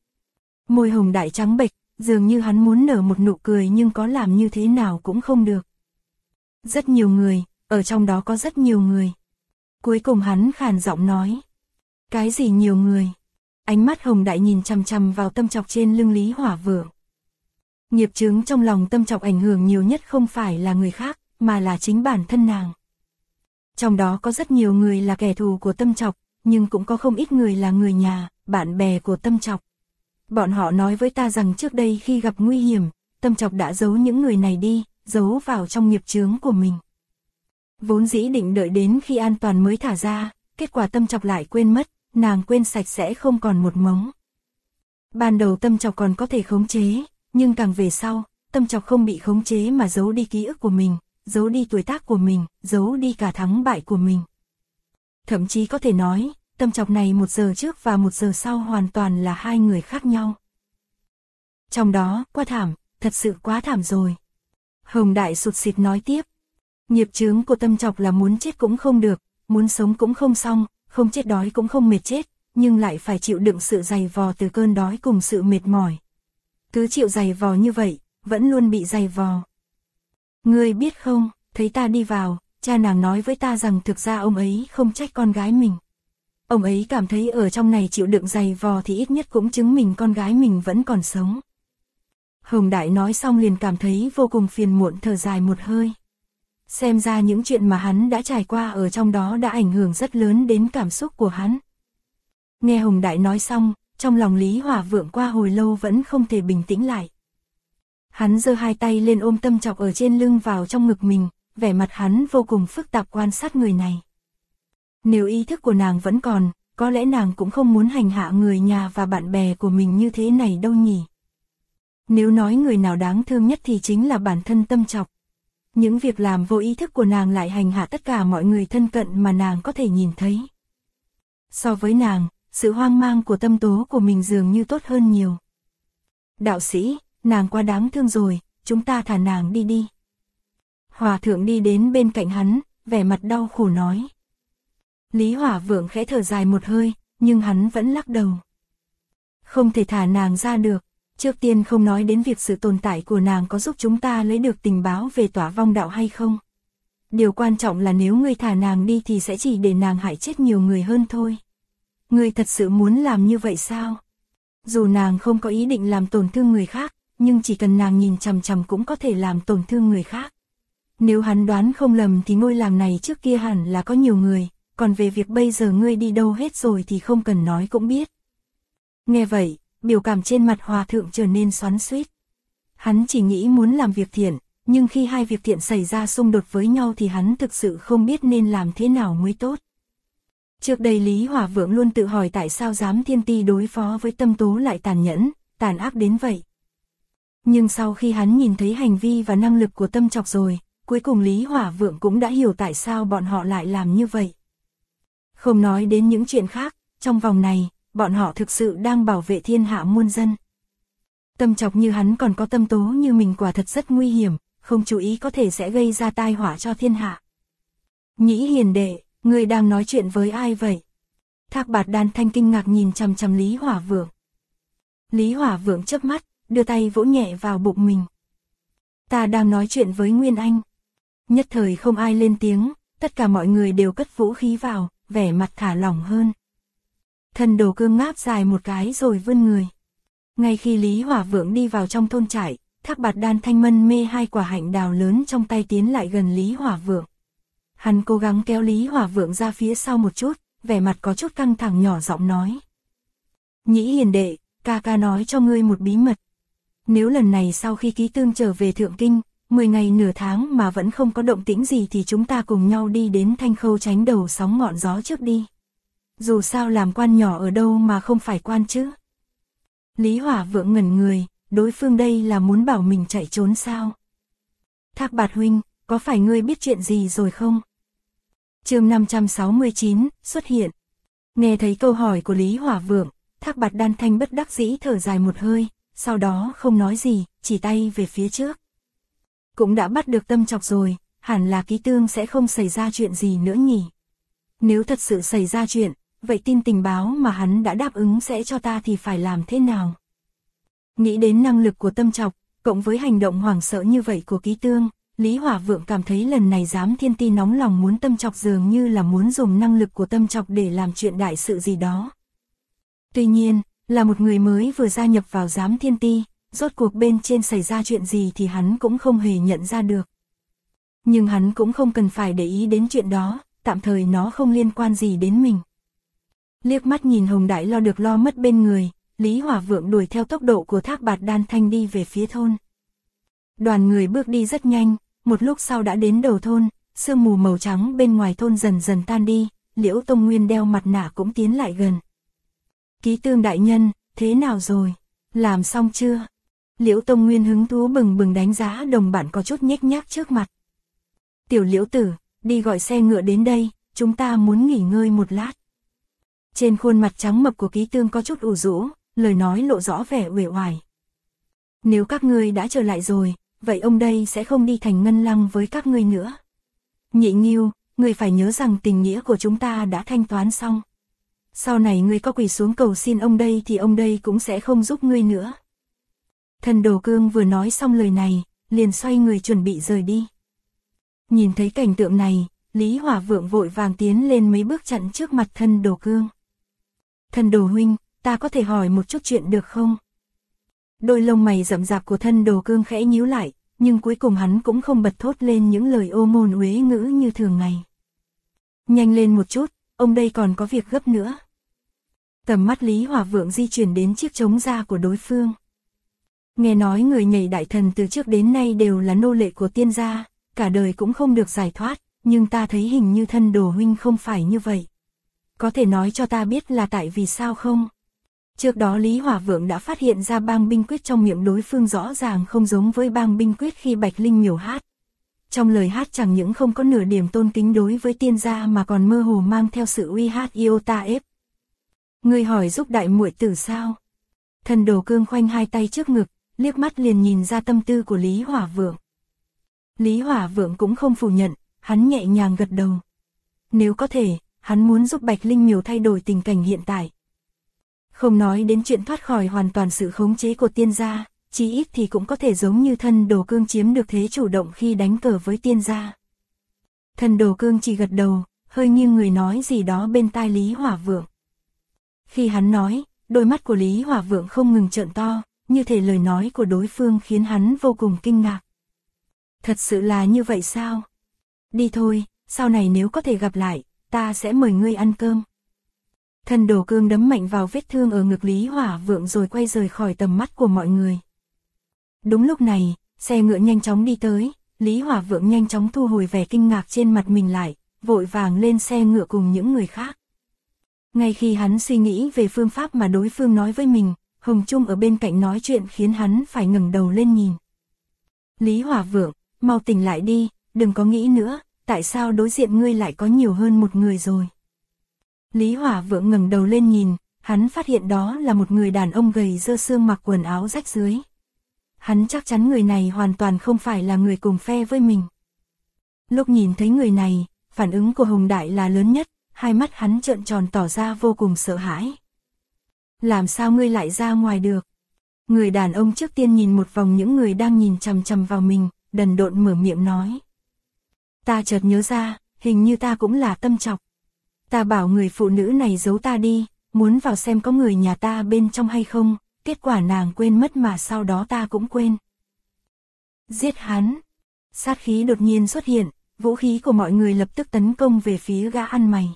Môi Hồng Đại trắng bệch, dường như hắn muốn nở một nụ cười nhưng có làm như thế nào cũng không được. Rất nhiều người, ở trong đó có rất nhiều người. Cuối cùng hắn khàn giọng nói. Cái gì nhiều người? Ánh mắt Hồng Đại nhìn chằm chằm vào Tâm Chọc trên lưng Lý Hỏa Vượng. Nghiệp chướng trong lòng Tâm Chọc ảnh hưởng nhiều nhất không phải là người khác, mà là chính bản thân nàng. Trong đó có rất nhiều người là kẻ thù của Tâm Chọc, nhưng cũng có không ít người là người nhà, bạn bè của Tâm Chọc. Bọn họ nói với ta rằng trước đây khi gặp nguy hiểm, Tâm Chọc đã giấu những người này đi, giấu vào trong nghiệp chướng của mình. Vốn dĩ định đợi đến khi an toàn mới thả ra, kết quả Tâm Chọc lại quên mất, nàng quên sạch sẽ không còn một mống. Ban đầu Tâm Chọc còn có thể khống chế, nhưng càng về sau, Tâm Chọc không bị khống chế mà giấu đi ký ức của mình, giấu đi tuổi tác của mình, giấu đi cả thắng bại của mình. Thậm chí có thể nói, Tâm Chọc này 1 giờ trước và 1 giờ sau hoàn toàn là 2 người khác nhau. Trong đó, quá thảm, thật sự quá thảm rồi. Hồng Đại sụt sịt nói tiếp. Nghiệp chướng của Tâm Chọc là muốn chết cũng không được, muốn sống cũng không xong, không chết đói cũng không mệt chết, nhưng lại phải chịu đựng sự dày vò từ cơn đói cùng sự mệt mỏi. Cứ chịu dày vò như vậy, vẫn luôn bị dày vò. Ngươi biết không, thấy ta đi vào, cha nàng nói với ta rằng thực ra ông ấy không trách con gái mình. Ông ấy cảm thấy ở trong này chịu đựng dày vò thì ít nhất cũng chứng minh con gái mình vẫn còn sống. Hồng Đại nói xong liền cảm thấy vô cùng phiền muộn, thở dài một hơi. Xem ra những chuyện mà hắn đã trải qua ở trong đó đã ảnh hưởng rất lớn đến cảm xúc của hắn. Nghe Hồng Đại nói xong, trong lòng Lý Hỏa Vượng qua hồi lâu vẫn không thể bình tĩnh lại. Hắn giơ hai tay lên ôm Tâm Chọc ở trên lưng vào trong ngực mình, vẻ mặt hắn vô cùng phức tạp quan sát người này. Nếu ý thức của nàng vẫn còn, có lẽ nàng cũng không muốn hành hạ người nhà và bạn bè của mình như thế này đâu nhỉ. Nếu nói người nào đáng thương nhất thì chính là bản thân Tâm Chọc. Những việc làm vô ý thức của nàng lại hành hạ tất cả mọi người thân cận mà nàng có thể nhìn thấy. So với nàng, sự hoang mang của tâm tố của mình dường như tốt hơn nhiều. Đạo sĩ, nàng quá đáng thương rồi, chúng ta thả nàng đi đi. Hòa thượng đi đến bên cạnh hắn, vẻ mặt đau khổ nói. Lý Hỏa Vượng khẽ thở dài một hơi, nhưng hắn vẫn lắc đầu. Không thể thả nàng ra được, trước tiên không nói đến việc sự tồn tại của nàng có giúp chúng ta lấy được tình báo về Tỏa Vong Đạo hay không. Điều quan trọng là nếu ngươi thả nàng đi thì sẽ chỉ để nàng hại chết nhiều người hơn thôi. Ngươi thật sự muốn làm như vậy sao? Dù nàng không có ý định làm tổn thương người khác, nhưng chỉ cần nàng nhìn chằm chằm cũng có thể làm tổn thương người khác. Nếu hắn đoán không lầm thì ngôi làng này trước kia hẳn là có nhiều người, còn về việc bây giờ ngươi đi đâu hết rồi thì không cần nói cũng biết. Nghe vậy, biểu cảm trên mặt hòa thượng trở nên xoắn xuýt. Hắn chỉ nghĩ muốn làm việc thiện, nhưng khi hai việc thiện xảy ra xung đột với nhau thì hắn thực sự không biết nên làm thế nào mới tốt. Trước đây Lý Hỏa Vượng luôn tự hỏi tại sao Giám Thiên Ti đối phó với Tâm Tố lại tàn nhẫn, tàn ác đến vậy. Nhưng sau khi hắn nhìn thấy hành vi và năng lực của Tâm Chọc rồi, cuối cùng Lý Hỏa Vượng cũng đã hiểu tại sao bọn họ lại làm như vậy. Không nói đến những chuyện khác, trong vòng này, bọn họ thực sự đang bảo vệ thiên hạ muôn dân. Tâm Chọc như hắn còn có tâm tố như mình quả thật rất nguy hiểm, không chú ý có thể sẽ gây ra tai họa cho thiên hạ. Nhĩ Hiền đệ, ngươi đang nói chuyện với ai vậy? Thác Bạt Đan Thanh kinh ngạc nhìn chằm chằm Lý Hỏa Vượng. Lý Hỏa Vượng chớp mắt, đưa tay vỗ nhẹ vào bụng mình. Ta đang nói chuyện với Nguyên Anh. Nhất thời không ai lên tiếng, tất cả mọi người đều cất vũ khí vào, vẻ mặt thả lỏng hơn. Thần Đồ Cương ngáp dài một cái rồi vươn người. Ngay khi Lý Hỏa Vượng đi vào trong thôn trại, Thác Bạt Đan Thanh mân mê hai quả hạnh đào lớn trong tay tiến lại gần Lý Hỏa Vượng. Hắn cố gắng kéo Lý Hỏa Vượng ra phía sau một chút, vẻ mặt có chút căng thẳng nhỏ giọng nói. Nhĩ Hiền đệ, ca ca nói cho ngươi một bí mật. Nếu lần này sau khi Ký Tương trở về Thượng Kinh, 10 ngày nửa tháng mà vẫn không có động tĩnh gì thì chúng ta cùng nhau đi đến Thanh Khâu tránh đầu sóng ngọn gió trước đi. Dù sao làm quan nhỏ ở đâu mà không phải quan chứ. Lý Hỏa Vượng ngẩn người, đối phương đây là muốn bảo mình chạy trốn sao? Thác Bạt huynh, có phải ngươi biết chuyện gì rồi không? Chương 569, xuất hiện. Nghe thấy câu hỏi của Lý Hỏa Vượng, Thác Bạt Đan Thanh bất đắc dĩ thở dài một hơi, sau đó không nói gì, chỉ tay về phía trước. Cũng đã bắt được Tâm Chọc rồi, hẳn là Ký Tương sẽ không xảy ra chuyện gì nữa nhỉ. Nếu thật sự xảy ra chuyện, vậy tin tình báo mà hắn đã đáp ứng sẽ cho ta thì phải làm thế nào? Nghĩ đến năng lực của Tâm Chọc, cộng với hành động hoảng sợ như vậy của Ký Tương, Lý Hỏa Vượng cảm thấy lần này Giám Thiên Ti nóng lòng muốn Tâm Chọc dường như là muốn dùng năng lực của Tâm Chọc để làm chuyện đại sự gì đó. Tuy nhiên, là một người mới vừa gia nhập vào Giám Thiên Ti, rốt cuộc bên trên xảy ra chuyện gì thì hắn cũng không hề nhận ra được. Nhưng hắn cũng không cần phải để ý đến chuyện đó, tạm thời nó không liên quan gì đến mình. Liếc mắt nhìn Hồng Đại lo được lo mất bên người, Lý Hỏa Vượng đuổi theo tốc độ của Thác Bạt Đan Thanh đi về phía thôn. Đoàn người bước đi rất nhanh, một lúc sau đã đến đầu thôn, sương mù màu trắng bên ngoài thôn dần dần tan đi, Liễu Tông Nguyên đeo mặt nạ cũng tiến lại gần. Ký Tương đại nhân, thế nào rồi? Làm xong chưa? Liễu Tông Nguyên hứng thú bừng bừng đánh giá đồng bạn có chút nhếch nhác trước mặt. Tiểu Liễu tử, đi gọi xe ngựa đến đây, chúng ta muốn nghỉ ngơi một lát. Trên khuôn mặt trắng mập của Ký Tương có chút ủ rũ, lời nói lộ rõ vẻ uể oải. Nếu các ngươi đã trở lại rồi, vậy ông đây sẽ không đi thành Ngân Lăng với các ngươi nữa. Nhị Ngưu, ngươi phải nhớ rằng tình nghĩa của chúng ta đã thanh toán xong. Sau này ngươi có quỳ xuống cầu xin ông đây thì ông đây cũng sẽ không giúp ngươi nữa. Thần Đồ Cương vừa nói xong lời này, liền xoay người chuẩn bị rời đi. Nhìn thấy cảnh tượng này, Lý Hỏa Vượng vội vàng tiến lên mấy bước chặn trước mặt Thần Đồ Cương. Thân Đồ huynh, ta có thể hỏi một chút chuyện được không? Đôi lông mày rậm rạp của Thân Đồ Cương khẽ nhíu lại, nhưng cuối cùng hắn cũng không bật thốt lên những lời ô môn uế ngữ như thường ngày. Nhanh lên một chút, ông đây còn có việc gấp nữa. Tầm mắt Lý Hỏa Vượng di chuyển đến chiếc trống da của đối phương. Nghe nói người nhảy đại thần từ trước đến nay đều là nô lệ của tiên gia, cả đời cũng không được giải thoát, nhưng ta thấy hình như Thân Đồ huynh không phải như vậy. Có thể nói cho ta biết là tại vì sao không? Trước đó Lý Hỏa Vượng đã phát hiện ra bang binh quyết trong miệng đối phương rõ ràng không giống với bang binh quyết khi Bạch Linh Miểu hát. Trong lời hát chẳng những không có nửa điểm tôn kính đối với tiên gia mà còn mơ hồ mang theo sự uy hát yêu ta ép. Ngươi hỏi giúp đại muội tử sao? Thân Đồ Cương khoanh hai tay trước ngực, liếc mắt liền nhìn ra tâm tư của Lý Hỏa Vượng. Lý Hỏa Vượng cũng không phủ nhận, hắn nhẹ nhàng gật đầu. Nếu có thể, hắn muốn giúp Bạch Linh Miểu thay đổi tình cảnh hiện tại. Không nói đến chuyện thoát khỏi hoàn toàn sự khống chế của tiên gia, chí ít thì cũng có thể giống như Thân Đồ Cương chiếm được thế chủ động khi đánh cờ với tiên gia. Thân Đồ Cương chỉ gật đầu, hơi nghiêng người nói gì đó bên tai Lý Hỏa Vượng. Khi hắn nói, đôi mắt của Lý Hỏa Vượng không ngừng trợn to, như thể lời nói của đối phương khiến hắn vô cùng kinh ngạc. Thật sự là như vậy sao? Đi thôi, sau này nếu có thể gặp lại, ta sẽ mời ngươi ăn cơm. Thân Đồ Cương đấm mạnh vào vết thương ở ngực Lý Hỏa Vượng rồi quay rời khỏi tầm mắt của mọi người. Đúng lúc này, xe ngựa nhanh chóng đi tới, Lý Hỏa Vượng nhanh chóng thu hồi vẻ kinh ngạc trên mặt mình lại, vội vàng lên xe ngựa cùng những người khác. Ngay khi hắn suy nghĩ về phương pháp mà đối phương nói với mình, Hồng Trung ở bên cạnh nói chuyện khiến hắn phải ngẩng đầu lên nhìn. Lý Hỏa Vượng, mau tỉnh lại đi, đừng có nghĩ nữa, tại sao đối diện ngươi lại có nhiều hơn một người rồi? Lý Hỏa Vượng ngẩng đầu lên nhìn, hắn phát hiện đó là một người đàn ông gầy dơ xương mặc quần áo rách rưới. Hắn chắc chắn người này hoàn toàn không phải là người cùng phe với mình. Lúc nhìn thấy người này, phản ứng của Hồng Đại là lớn nhất, hai mắt hắn trợn tròn tỏ ra vô cùng sợ hãi. Làm sao ngươi lại ra ngoài được? Người đàn ông trước tiên nhìn một vòng những người đang nhìn chằm chằm vào mình, đần độn mở miệng nói. Ta chợt nhớ ra, hình như ta cũng là Tâm Trọc. Ta bảo người phụ nữ này giấu ta đi, muốn vào xem có người nhà ta bên trong hay không, kết quả nàng quên mất mà sau đó ta cũng quên. Giết hắn. Sát khí đột nhiên xuất hiện, vũ khí của mọi người lập tức tấn công về phía gã ăn mày.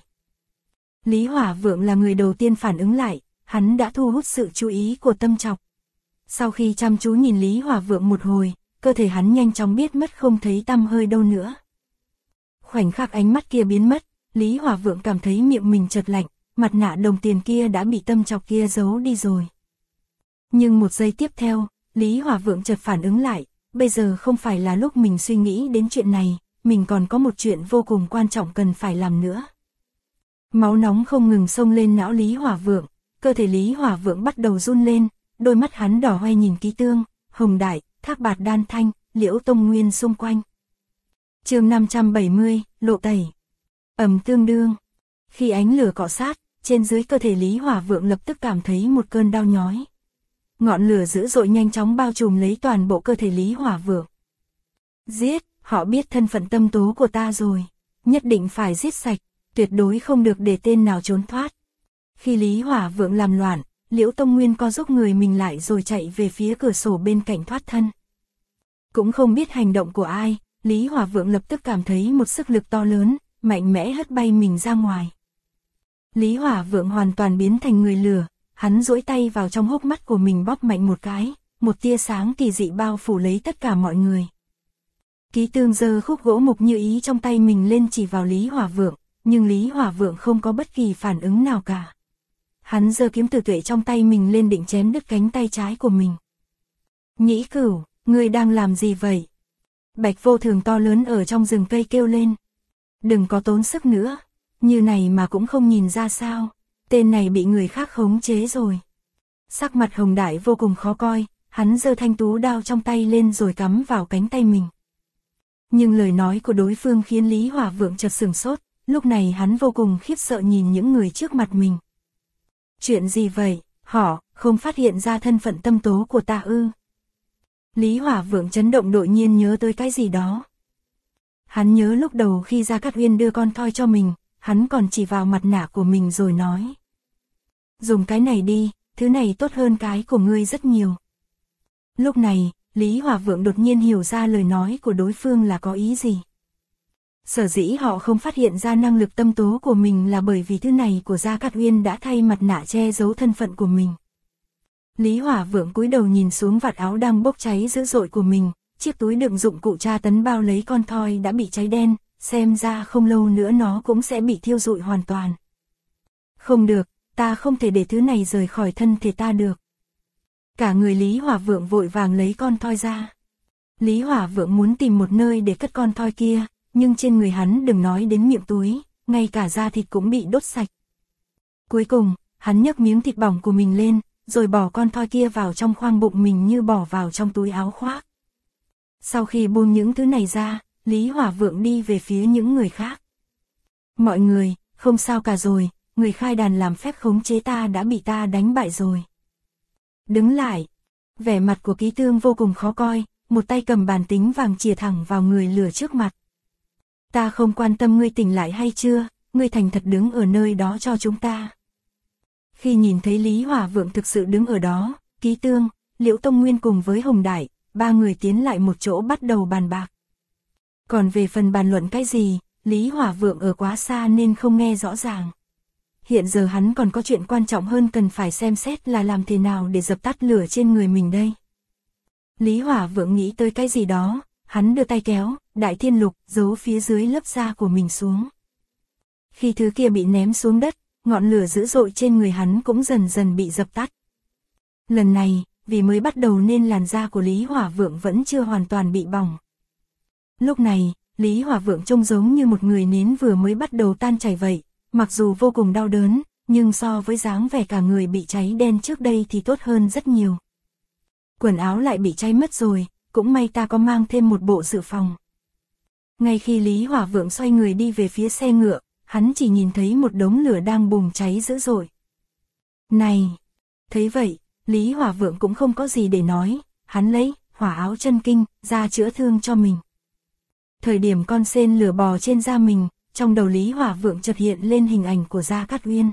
Lý Hỏa Vượng là người đầu tiên phản ứng lại, hắn đã thu hút sự chú ý của Tâm Trọc. Sau khi chăm chú nhìn Lý Hỏa Vượng một hồi, cơ thể hắn nhanh chóng biết mất không thấy tăm hơi đâu nữa. Khoảnh khắc ánh mắt kia biến mất, Lý Hỏa Vượng cảm thấy miệng mình chợt lạnh, mặt nạ đồng tiền kia đã bị Tâm Trọc kia giấu đi rồi. Nhưng một giây tiếp theo, Lý Hỏa Vượng chợt phản ứng lại, bây giờ không phải là lúc mình suy nghĩ đến chuyện này, mình còn có một chuyện vô cùng quan trọng cần phải làm nữa. Máu nóng không ngừng xông lên não Lý Hỏa Vượng, cơ thể Lý Hỏa Vượng bắt đầu run lên, đôi mắt hắn đỏ hoe nhìn Ký Tương, Hồng Đại, Thác Bạt Đan Thanh, Liễu Tông Nguyên xung quanh. Chương 570, lộ tẩy. Ầm tương đương. Khi ánh lửa cọ sát, trên dưới cơ thể Lý Hỏa Vượng lập tức cảm thấy một cơn đau nhói. Ngọn lửa dữ dội nhanh chóng bao trùm lấy toàn bộ cơ thể Lý Hỏa Vượng. Giết, họ biết thân phận tâm tố của ta rồi. Nhất định phải giết sạch, tuyệt đối không được để tên nào trốn thoát. Khi Lý Hỏa Vượng làm loạn, Liễu Tông Nguyên co giúp người mình lại rồi chạy về phía cửa sổ bên cạnh thoát thân. Cũng không biết hành động của ai, Lý Hỏa Vượng lập tức cảm thấy một sức lực to lớn, mạnh mẽ hất bay mình ra ngoài. Lý Hỏa Vượng hoàn toàn biến thành người lửa, hắn duỗi tay vào trong hốc mắt của mình bóp mạnh một cái, một tia sáng kỳ dị bao phủ lấy tất cả mọi người. Ký Tương giơ khúc gỗ mục như ý trong tay mình lên chỉ vào Lý Hỏa Vượng, nhưng Lý Hỏa Vượng không có bất kỳ phản ứng nào cả. Hắn giơ kiếm tử tuệ trong tay mình lên định chém đứt cánh tay trái của mình. Nhĩ Cửu, ngươi đang làm gì vậy? Bạch Vô Thường to lớn ở trong rừng cây kêu lên. Đừng có tốn sức nữa, như này mà cũng không nhìn ra sao, tên này bị người khác khống chế rồi. Sắc mặt Hồng Đại vô cùng khó coi, hắn giơ thanh tú đao trong tay lên rồi cắm vào cánh tay mình. Nhưng lời nói của đối phương khiến Lý Hỏa Vượng chợt sửng sốt, lúc này hắn vô cùng khiếp sợ nhìn những người trước mặt mình. Chuyện gì vậy, họ không phát hiện ra thân phận tâm tố của ta ư? Lý Hỏa Vượng chấn động đột nhiên nhớ tới cái gì đó. Hắn nhớ lúc đầu khi Gia Cát Uyên đưa con thoi cho mình, hắn còn chỉ vào mặt nạ của mình rồi nói. Dùng cái này đi, thứ này tốt hơn cái của ngươi rất nhiều. Lúc này, Lý Hỏa Vượng đột nhiên hiểu ra lời nói của đối phương là có ý gì. Sở dĩ họ không phát hiện ra năng lực tâm tố của mình là bởi vì thứ này của Gia Cát Uyên đã thay mặt nạ che giấu thân phận của mình. Lý Hỏa Vượng cúi đầu nhìn xuống vạt áo đang bốc cháy dữ dội của mình, chiếc túi đựng dụng cụ tra tấn bao lấy con thoi đã bị cháy đen, xem ra không lâu nữa nó cũng sẽ bị thiêu rụi hoàn toàn. Không được, ta không thể để thứ này rời khỏi thân thể ta được. Cả người Lý Hỏa Vượng vội vàng lấy con thoi ra. Lý Hỏa Vượng muốn tìm một nơi để cất con thoi kia, nhưng trên người hắn đừng nói đến miệng túi, ngay cả da thịt cũng bị đốt sạch. Cuối cùng, hắn nhấc miếng thịt bỏng của mình lên, rồi bỏ con thoi kia vào trong khoang bụng mình như bỏ vào trong túi áo khoác. Sau khi buông những thứ này ra, Lý Hỏa Vượng đi về phía những người khác. Mọi người, không sao cả rồi, người khai đàn làm phép khống chế ta đã bị ta đánh bại rồi. Đứng lại. Vẻ mặt của Ký Tương vô cùng khó coi, một tay cầm bàn tính vàng chìa thẳng vào người lửa trước mặt. Ta không quan tâm ngươi tỉnh lại hay chưa, ngươi thành thật đứng ở nơi đó cho chúng ta. Khi nhìn thấy Lý Hỏa Vượng thực sự đứng ở đó, Ký Tương, Liễu Tông Nguyên cùng với Hồng Đại, ba người tiến lại một chỗ bắt đầu bàn bạc. Còn về phần bàn luận cái gì, Lý Hỏa Vượng ở quá xa nên không nghe rõ ràng. Hiện giờ hắn còn có chuyện quan trọng hơn cần phải xem xét là làm thế nào để dập tắt lửa trên người mình đây. Lý Hỏa Vượng nghĩ tới cái gì đó, hắn đưa tay kéo Đại Thiên Lục giấu phía dưới lớp da của mình xuống. Khi thứ kia bị ném xuống đất, ngọn lửa dữ dội trên người hắn cũng dần dần bị dập tắt. Lần này, vì mới bắt đầu nên làn da của Lý Hỏa Vượng vẫn chưa hoàn toàn bị bỏng. Lúc này, Lý Hỏa Vượng trông giống như một người nến vừa mới bắt đầu tan chảy vậy, mặc dù vô cùng đau đớn, nhưng so với dáng vẻ cả người bị cháy đen trước đây thì tốt hơn rất nhiều. Quần áo lại bị cháy mất rồi, cũng may ta có mang thêm một bộ dự phòng. Ngay khi Lý Hỏa Vượng xoay người đi về phía xe ngựa, hắn chỉ nhìn thấy một đống lửa đang bùng cháy dữ dội. Này! Thấy vậy, Lý Hỏa Vượng cũng không có gì để nói, hắn lấy hỏa áo chân kinh ra chữa thương cho mình. Thời điểm con sên lửa bò trên da mình, trong đầu Lý Hỏa Vượng chợt hiện lên hình ảnh của Gia Cát Uyên.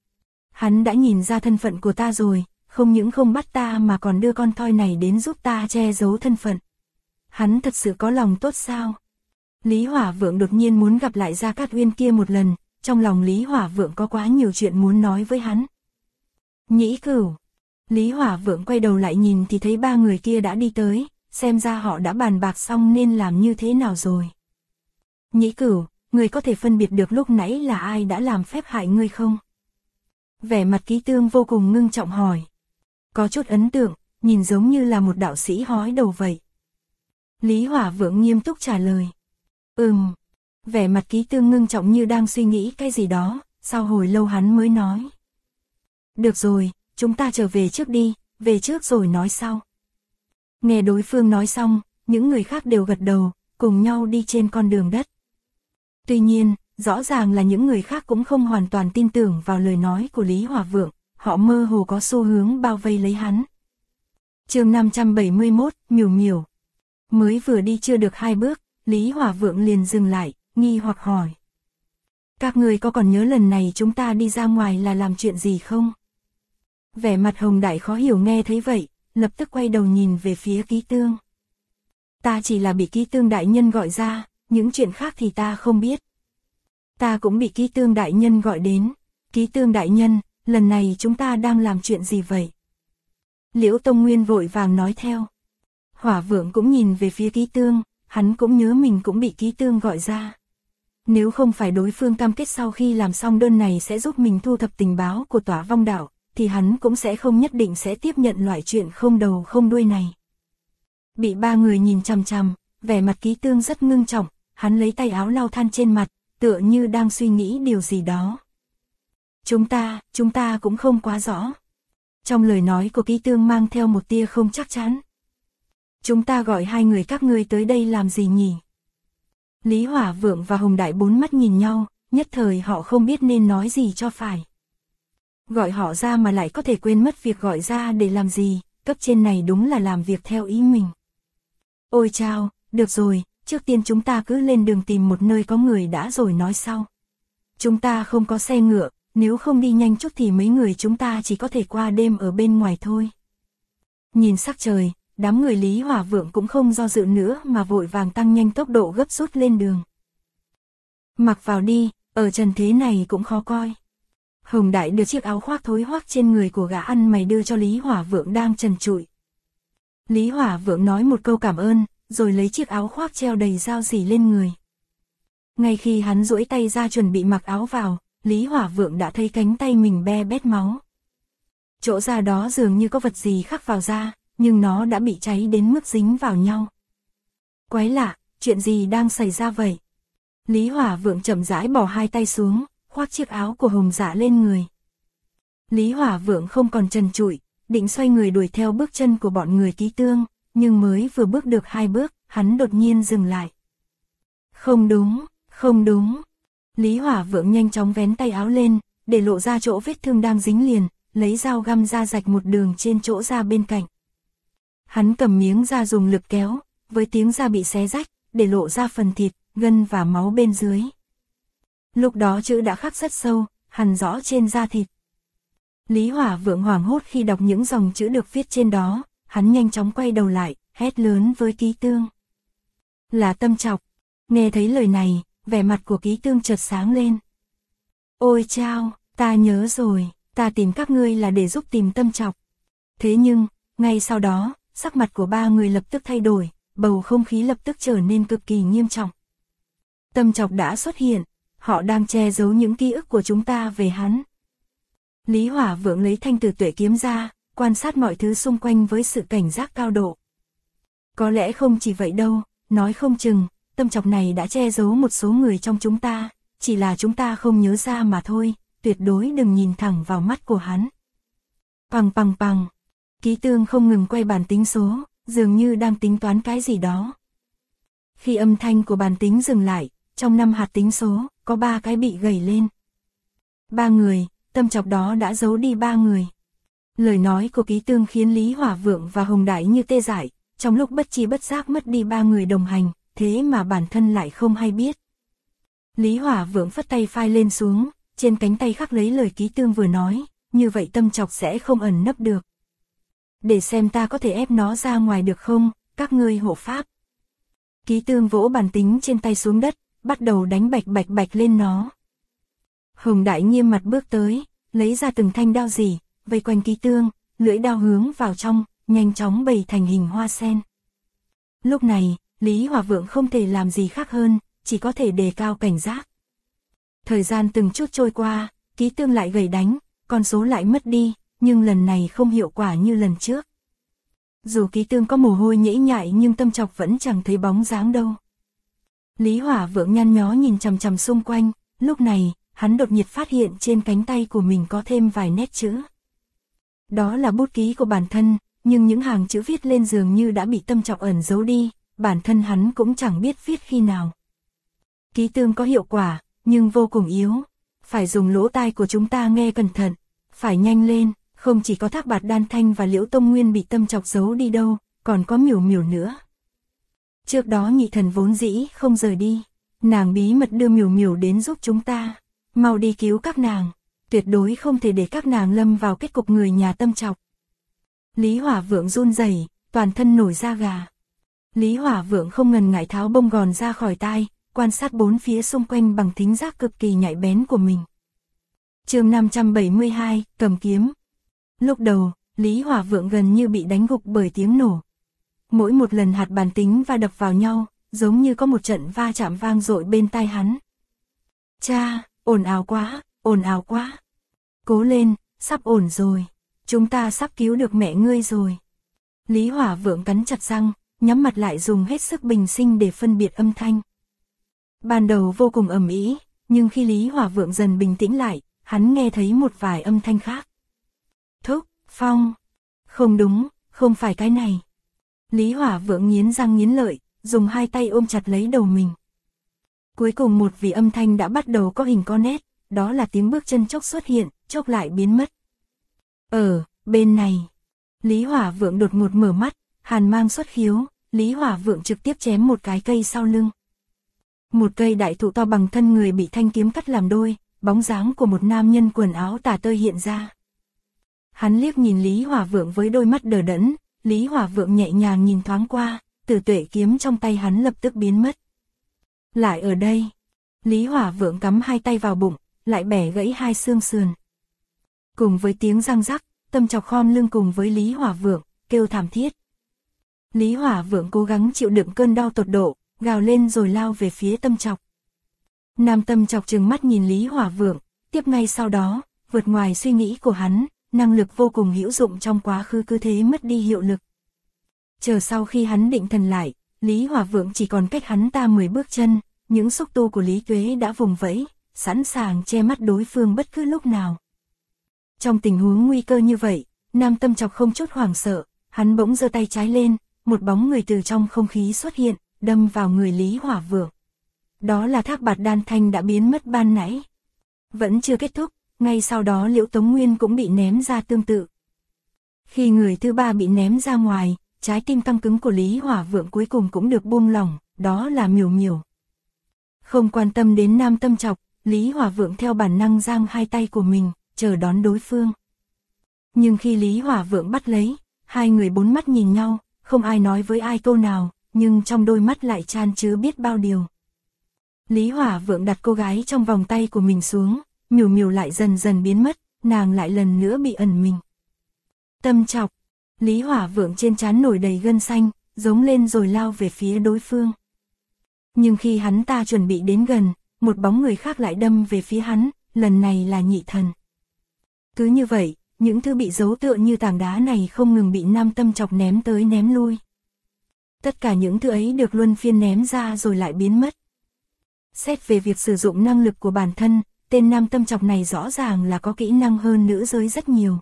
Hắn đã nhìn ra thân phận của ta rồi, không những không bắt ta mà còn đưa con thoi này đến giúp ta che giấu thân phận. Hắn thật sự có lòng tốt sao? Lý Hỏa Vượng đột nhiên muốn gặp lại Gia Cát Uyên kia một lần, trong lòng Lý Hỏa Vượng có quá nhiều chuyện muốn nói với hắn. Nhĩ Cửu. Lý Hỏa Vượng quay đầu lại nhìn thì thấy ba người kia đã đi tới, xem ra họ đã bàn bạc xong nên làm như thế nào rồi. Nhĩ Cửu, người có thể phân biệt được lúc nãy là ai đã làm phép hại ngươi không? Vẻ mặt Ký Tương vô cùng ngưng trọng hỏi. Có chút ấn tượng, nhìn giống như là một đạo sĩ hói đầu vậy. Lý Hỏa Vượng nghiêm túc trả lời. Vẻ mặt Ký Tương ngưng trọng như đang suy nghĩ cái gì đó, sau hồi lâu hắn mới nói. Được rồi, chúng ta trở về trước đi, về trước rồi nói sau. Nghe đối phương nói xong, những người khác đều gật đầu, cùng nhau đi trên con đường đất. Tuy nhiên, rõ ràng là những người khác cũng không hoàn toàn tin tưởng vào lời nói của Lý Hỏa Vượng, họ mơ hồ có xu hướng bao vây lấy hắn. Chương 571, Miểu Miểu. Mới vừa đi chưa được 2 bước, Lý Hỏa Vượng liền dừng lại, nghi hoặc hỏi. Các người có còn nhớ lần này chúng ta đi ra ngoài là làm chuyện gì không? Vẻ mặt Hồng Đại khó hiểu nghe thấy vậy, lập tức quay đầu nhìn về phía Ký Tương. Ta chỉ là bị Ký Tương đại nhân gọi ra, những chuyện khác thì ta không biết. Ta cũng bị Ký Tương đại nhân gọi đến. Ký Tương đại nhân, lần này chúng ta đang làm chuyện gì vậy? Liễu Tông Nguyên vội vàng nói theo. Hỏa Vượng cũng nhìn về phía Ký Tương, hắn cũng nhớ mình cũng bị Ký Tương gọi ra. Nếu không phải đối phương cam kết sau khi làm xong đơn này sẽ giúp mình thu thập tình báo của Tỏa Vong Đạo, thì hắn cũng sẽ không nhất định sẽ tiếp nhận loại chuyện không đầu không đuôi này. Bị ba người nhìn chằm chằm, vẻ mặt Ký Tương rất ngưng trọng, hắn lấy tay áo lau than trên mặt, tựa như đang suy nghĩ điều gì đó. Chúng ta cũng không quá rõ. Trong lời nói của Ký Tương mang theo một tia không chắc chắn. Chúng ta gọi hai người các ngươi tới đây làm gì nhỉ? Lý Hỏa Vượng và Hồng Đại bốn mắt nhìn nhau, nhất thời họ không biết nên nói gì cho phải. Gọi họ ra mà lại có thể quên mất việc gọi ra để làm gì, cấp trên này đúng là làm việc theo ý mình. Ôi chao, được rồi, trước tiên chúng ta cứ lên đường tìm một nơi có người đã rồi nói sau. Chúng ta không có xe ngựa, nếu không đi nhanh chút thì mấy người chúng ta chỉ có thể qua đêm ở bên ngoài thôi. Nhìn sắc trời, đám người Lý Hỏa Vượng cũng không do dự nữa mà vội vàng tăng nhanh tốc độ gấp rút lên đường. Mặc vào đi, ở trần thế này cũng khó coi. Hồng Đại đưa chiếc áo khoác thối hoác trên người của gã ăn mày đưa cho Lý Hỏa Vượng đang trần trụi. Lý Hỏa Vượng nói một câu cảm ơn, rồi lấy chiếc áo khoác treo đầy dao rỉ lên người. Ngay khi hắn duỗi tay ra chuẩn bị mặc áo vào, Lý Hỏa Vượng đã thấy cánh tay mình be bét máu. Chỗ da đó dường như có vật gì khắc vào da, nhưng nó đã bị cháy đến mức dính vào nhau. Quái lạ, chuyện gì đang xảy ra vậy? Lý Hỏa Vượng chậm rãi bỏ hai tay xuống, khoác chiếc áo của Hồng Dạ lên người. Lý Hỏa Vượng không còn trần trụi, định xoay người đuổi theo bước chân của bọn người Ký Tương, nhưng mới vừa bước được 2 bước, hắn đột nhiên dừng lại. Không đúng, không đúng. Lý Hỏa Vượng nhanh chóng vén tay áo lên, để lộ ra chỗ vết thương đang dính liền, lấy dao găm ra rạch một đường trên chỗ da bên cạnh. Hắn cầm miếng da dùng lực kéo, với tiếng da bị xé rách, để lộ ra phần thịt, gân và máu bên dưới. Lúc đó chữ đã khắc rất sâu, hằn rõ trên da thịt. Lý Hỏa Vượng hoảng hốt khi đọc những dòng chữ được viết trên đó, hắn nhanh chóng quay đầu lại, hét lớn với Ký Tương. Là Tâm Chọc. Nghe thấy lời này, vẻ mặt của Ký Tương chợt sáng lên. Ôi chao, ta nhớ rồi, ta tìm các ngươi là để giúp tìm Tâm Chọc. Thế nhưng, ngay sau đó, sắc mặt của 3 người lập tức thay đổi, bầu không khí lập tức trở nên cực kỳ nghiêm trọng. Tâm Chọc đã xuất hiện, họ đang che giấu những ký ức của chúng ta về hắn. Lý Hỏa Vượng lấy thanh tử tuệ kiếm ra, quan sát mọi thứ xung quanh với sự cảnh giác cao độ. Có lẽ không chỉ vậy đâu, nói không chừng, Tâm Chọc này đã che giấu một số người trong chúng ta, chỉ là chúng ta không nhớ ra mà thôi, tuyệt đối đừng nhìn thẳng vào mắt của hắn. Pằng pằng pằng, Ký Tương không ngừng quay bàn tính số, dường như đang tính toán cái gì đó. Khi âm thanh của bàn tính dừng lại, trong 5 hạt tính số, có 3 cái bị gẩy lên. 3 người, Tâm Chọc đó đã giấu đi 3 người. Lời nói của Ký Tương khiến Lý Hỏa Vượng và Hồng Đại như tê dại, trong lúc bất tri bất giác mất đi 3 người đồng hành, thế mà bản thân lại không hay biết. Lý Hỏa Vượng phất tay phai lên xuống, trên cánh tay khắc lấy lời Ký Tương vừa nói, như vậy Tâm Chọc sẽ không ẩn nấp được. Để xem ta có thể ép nó ra ngoài được không, các ngươi hộ pháp. Ký Tương vỗ bàn tính trên tay xuống đất, bắt đầu đánh bạch bạch bạch lên nó. Hồng Đại nghiêm mặt bước tới, lấy ra từng thanh đao rỉ, vây quanh Ký Tương, lưỡi đao hướng vào trong, nhanh chóng bày thành hình hoa sen. Lúc này, Lý Hỏa Vượng không thể làm gì khác hơn, chỉ có thể đề cao cảnh giác. Thời gian từng chút trôi qua, Ký Tương lại gầy đánh, con số lại mất đi, nhưng lần này không hiệu quả như lần trước. Dù Ký Tương có mồ hôi nhễ nhại nhưng Tâm Chọc vẫn chẳng thấy bóng dáng đâu. Lý Hỏa Vượng nhăn nhó nhìn chằm chằm xung quanh, lúc này, hắn đột nhiên phát hiện trên cánh tay của mình có thêm vài nét chữ. Đó là bút ký của bản thân, nhưng những hàng chữ viết lên dường như đã bị Tâm Chọc ẩn giấu đi, bản thân hắn cũng chẳng biết viết khi nào. Ký Tương có hiệu quả, nhưng vô cùng yếu. Phải dùng lỗ tai của chúng ta nghe cẩn thận, phải nhanh lên, không chỉ có Thác Bạt Đan Thanh và Liễu Tông Nguyên bị Tâm Chọc giấu đi đâu, còn có Miểu Miểu nữa. Trước đó Nhị Thần vốn dĩ không rời đi, nàng bí mật đưa Miểu Miểu đến giúp chúng ta, mau đi cứu các nàng, tuyệt đối không thể để các nàng lâm vào kết cục người nhà Tâm Chọc. Lý Hỏa Vượng run rẩy, toàn thân nổi da gà. Lý Hỏa Vượng không ngần ngại tháo bông gòn ra khỏi tai, quan sát bốn phía xung quanh bằng thính giác cực kỳ nhạy bén của mình. Chương 572, cầm kiếm. Lúc đầu, Lý Hỏa Vượng gần như bị đánh gục bởi tiếng nổ. Mỗi một lần hạt bàn tính va đập vào nhau, giống như có một trận va chạm vang dội bên tai hắn. Cha, ồn ào quá, ồn ào quá. Cố lên, sắp ổn rồi. Chúng ta sắp cứu được mẹ ngươi rồi. Lý Hỏa Vượng cắn chặt răng, nhắm mặt lại dùng hết sức bình sinh để phân biệt âm thanh. Ban đầu vô cùng ầm ĩ, nhưng khi Lý Hỏa Vượng dần bình tĩnh lại, hắn nghe thấy một vài âm thanh khác. Thúc, Phong. Không đúng, không phải cái này. Lý Hỏa Vượng nghiến răng nghiến lợi, dùng hai tay ôm chặt lấy đầu mình. Cuối cùng một vì âm thanh đã bắt đầu có hình có nét, đó là tiếng bước chân chốc xuất hiện, chốc lại biến mất. Bên này. Lý Hỏa Vượng đột ngột mở mắt, hàn mang xuất khiếu, Lý Hỏa Vượng trực tiếp chém một cái cây sau lưng. Một cây đại thụ to bằng thân người bị thanh kiếm cắt làm đôi, bóng dáng của một nam nhân quần áo tả tơi hiện ra. Hắn liếc nhìn Lý Hỏa Vượng với đôi mắt đờ đẫn, Lý Hỏa Vượng nhẹ nhàng nhìn thoáng qua, Tử Tuệ kiếm trong tay hắn lập tức biến mất. Lại ở đây, Lý Hỏa Vượng cắm hai tay vào bụng, lại bẻ gãy hai xương sườn. Cùng với tiếng răng rắc, Tâm Chọc khom lưng cùng với Lý Hỏa Vượng, kêu thảm thiết. Lý Hỏa Vượng cố gắng chịu đựng cơn đau tột độ, gào lên rồi lao về phía Tâm Chọc. Nam Tâm Chọc trừng mắt nhìn Lý Hỏa Vượng, tiếp ngay sau đó, vượt ngoài suy nghĩ của hắn, năng lực vô cùng hữu dụng trong quá khứ cứ thế mất đi hiệu lực. Chờ sau khi hắn định thần lại, Lý Hỏa Vượng chỉ còn cách hắn ta 10 bước chân, những xúc tu của Lý Tuế đã vùng vẫy, sẵn sàng che mắt đối phương bất cứ lúc nào. Trong tình huống nguy cơ như vậy, Nam Tâm Chọc không chút hoảng sợ, hắn bỗng giơ tay trái lên, một bóng người từ trong không khí xuất hiện, đâm vào người Lý Hỏa Vượng. Đó là Thác Bạt Đan Thanh đã biến mất ban nãy. Vẫn chưa kết thúc, ngay sau đó Liễu Tống Nguyên cũng bị ném ra tương tự. Khi người thứ ba bị ném ra ngoài, trái tim căng cứng của Lý Hỏa Vượng cuối cùng cũng được buông lỏng, đó là Miểu Miểu. Không quan tâm đến Nam Tâm Chọc, Lý Hỏa Vượng theo bản năng giang hai tay của mình, chờ đón đối phương. Nhưng khi Lý Hỏa Vượng bắt lấy, hai người bốn mắt nhìn nhau, không ai nói với ai câu nào, nhưng trong đôi mắt lại chan chứa biết bao điều. Lý Hỏa Vượng đặt cô gái trong vòng tay của mình xuống, Miểu Miểu lại dần dần biến mất, nàng lại lần nữa bị ẩn mình. Tâm Chọc, Lý Hỏa Vượng trên trán nổi đầy gân xanh, giống lên rồi lao về phía đối phương. Nhưng khi hắn ta chuẩn bị đến gần, một bóng người khác lại đâm về phía hắn, lần này là Nhị Thần. Cứ như vậy, những thứ bị giấu tựa như tảng đá này không ngừng bị Nam Tâm Chọc ném tới ném lui. Tất cả những thứ ấy được luân phiên ném ra rồi lại biến mất. Xét về việc sử dụng năng lực của bản thân, tên Nam Tâm Chọc này rõ ràng là có kỹ năng hơn nữ giới rất nhiều.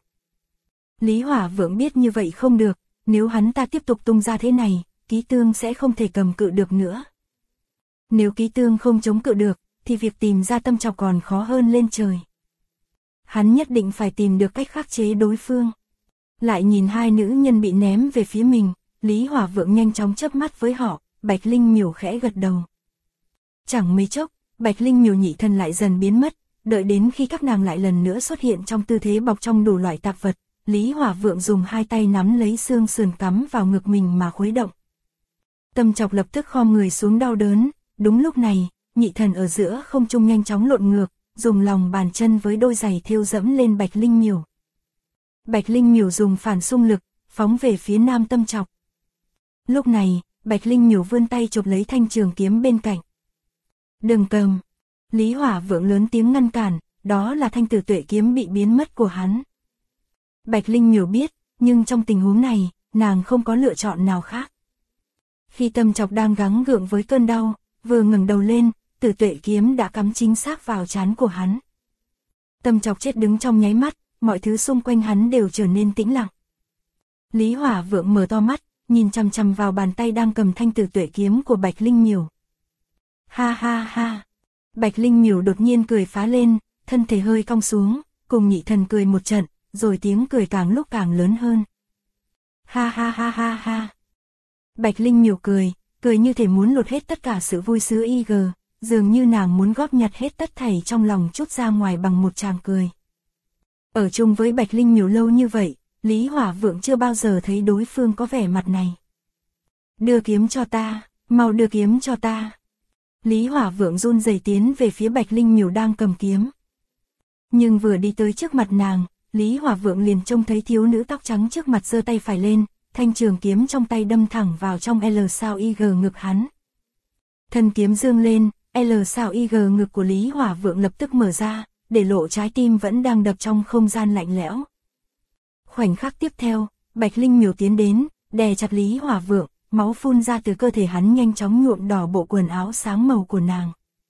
Lý Hỏa Vượng biết như vậy không được, nếu hắn ta tiếp tục tung ra thế này, Ký Tương sẽ không thể cầm cự được nữa. Nếu Ký Tương không chống cự được, thì việc tìm ra Tâm Chọc còn khó hơn lên trời. Hắn nhất định phải tìm được cách khắc chế đối phương. Lại nhìn hai nữ nhân bị ném về phía mình, Lý Hỏa Vượng nhanh chóng chớp mắt với họ, Bạch Linh Miểu khẽ gật đầu. Chẳng mấy chốc, Bạch Linh Miểu Nhị Thần lại dần biến mất, đợi đến khi các nàng lại lần nữa xuất hiện trong tư thế bọc trong đủ loại tạp vật, Lý Hỏa Vượng dùng hai tay nắm lấy xương sườn cắm vào ngực mình mà khuấy động. Tâm Chọc lập tức khom người xuống đau đớn, đúng lúc này, Nhị Thần ở giữa không trung nhanh chóng lộn ngược, dùng lòng bàn chân với đôi giày thêu dẫm lên Bạch Linh Miểu. Bạch Linh Miểu dùng phản xung lực, phóng về phía Nam Tâm Chọc. Lúc này, Bạch Linh Miểu vươn tay chộp lấy thanh trường kiếm bên cạnh. Đừng cầm! Lý Hỏa Vượng lớn tiếng ngăn cản, đó là thanh Tử Tuệ kiếm bị biến mất của hắn. Bạch Linh Miểu biết, nhưng trong tình huống này, nàng không có lựa chọn nào khác. Khi Tâm Chọc đang gắng gượng với cơn đau, vừa ngẩng đầu lên, Tử Tuệ kiếm đã cắm chính xác vào trán của hắn. Tâm Chọc chết đứng trong nháy mắt, mọi thứ xung quanh hắn đều trở nên tĩnh lặng. Lý Hỏa Vượng mở to mắt, nhìn chằm chằm vào bàn tay đang cầm thanh Tử Tuệ kiếm của Bạch Linh Miểu. Ha ha ha! Bạch Linh Miểu đột nhiên cười phá lên, thân thể hơi cong xuống, cùng Nhị Thần cười một trận, rồi tiếng cười càng lúc càng lớn hơn. Ha ha ha ha ha! Bạch Linh Miểu cười như thể muốn lột hết tất cả sự vui sướng IG, dường như nàng muốn góp nhặt hết tất thảy trong lòng trút ra ngoài bằng một tràng cười. Ở chung với Bạch Linh Miểu lâu như vậy, Lý Hỏa Vượng chưa bao giờ thấy đối phương có vẻ mặt này. Đưa kiếm cho ta, mau đưa kiếm cho ta. Lý Hỏa Vượng run rẩy tiến về phía Bạch Linh Miểu đang cầm kiếm. Nhưng vừa đi tới trước mặt nàng, Lý Hỏa Vượng liền trông thấy thiếu nữ tóc trắng trước mặt giơ tay phải lên, thanh trường kiếm trong tay đâm thẳng vào trong L sao IG ngực hắn. Thân kiếm dương lên, L sao IG ngực của Lý Hỏa Vượng lập tức mở ra, để lộ trái tim vẫn đang đập trong không gian lạnh lẽo. Khoảnh khắc tiếp theo, Bạch Linh Miểu tiến đến, đè chặt Lý Hỏa Vượng, máu phun ra từ cơ thể hắn nhanh chóng nhuộm đỏ bộ quần áo sáng màu của nàng.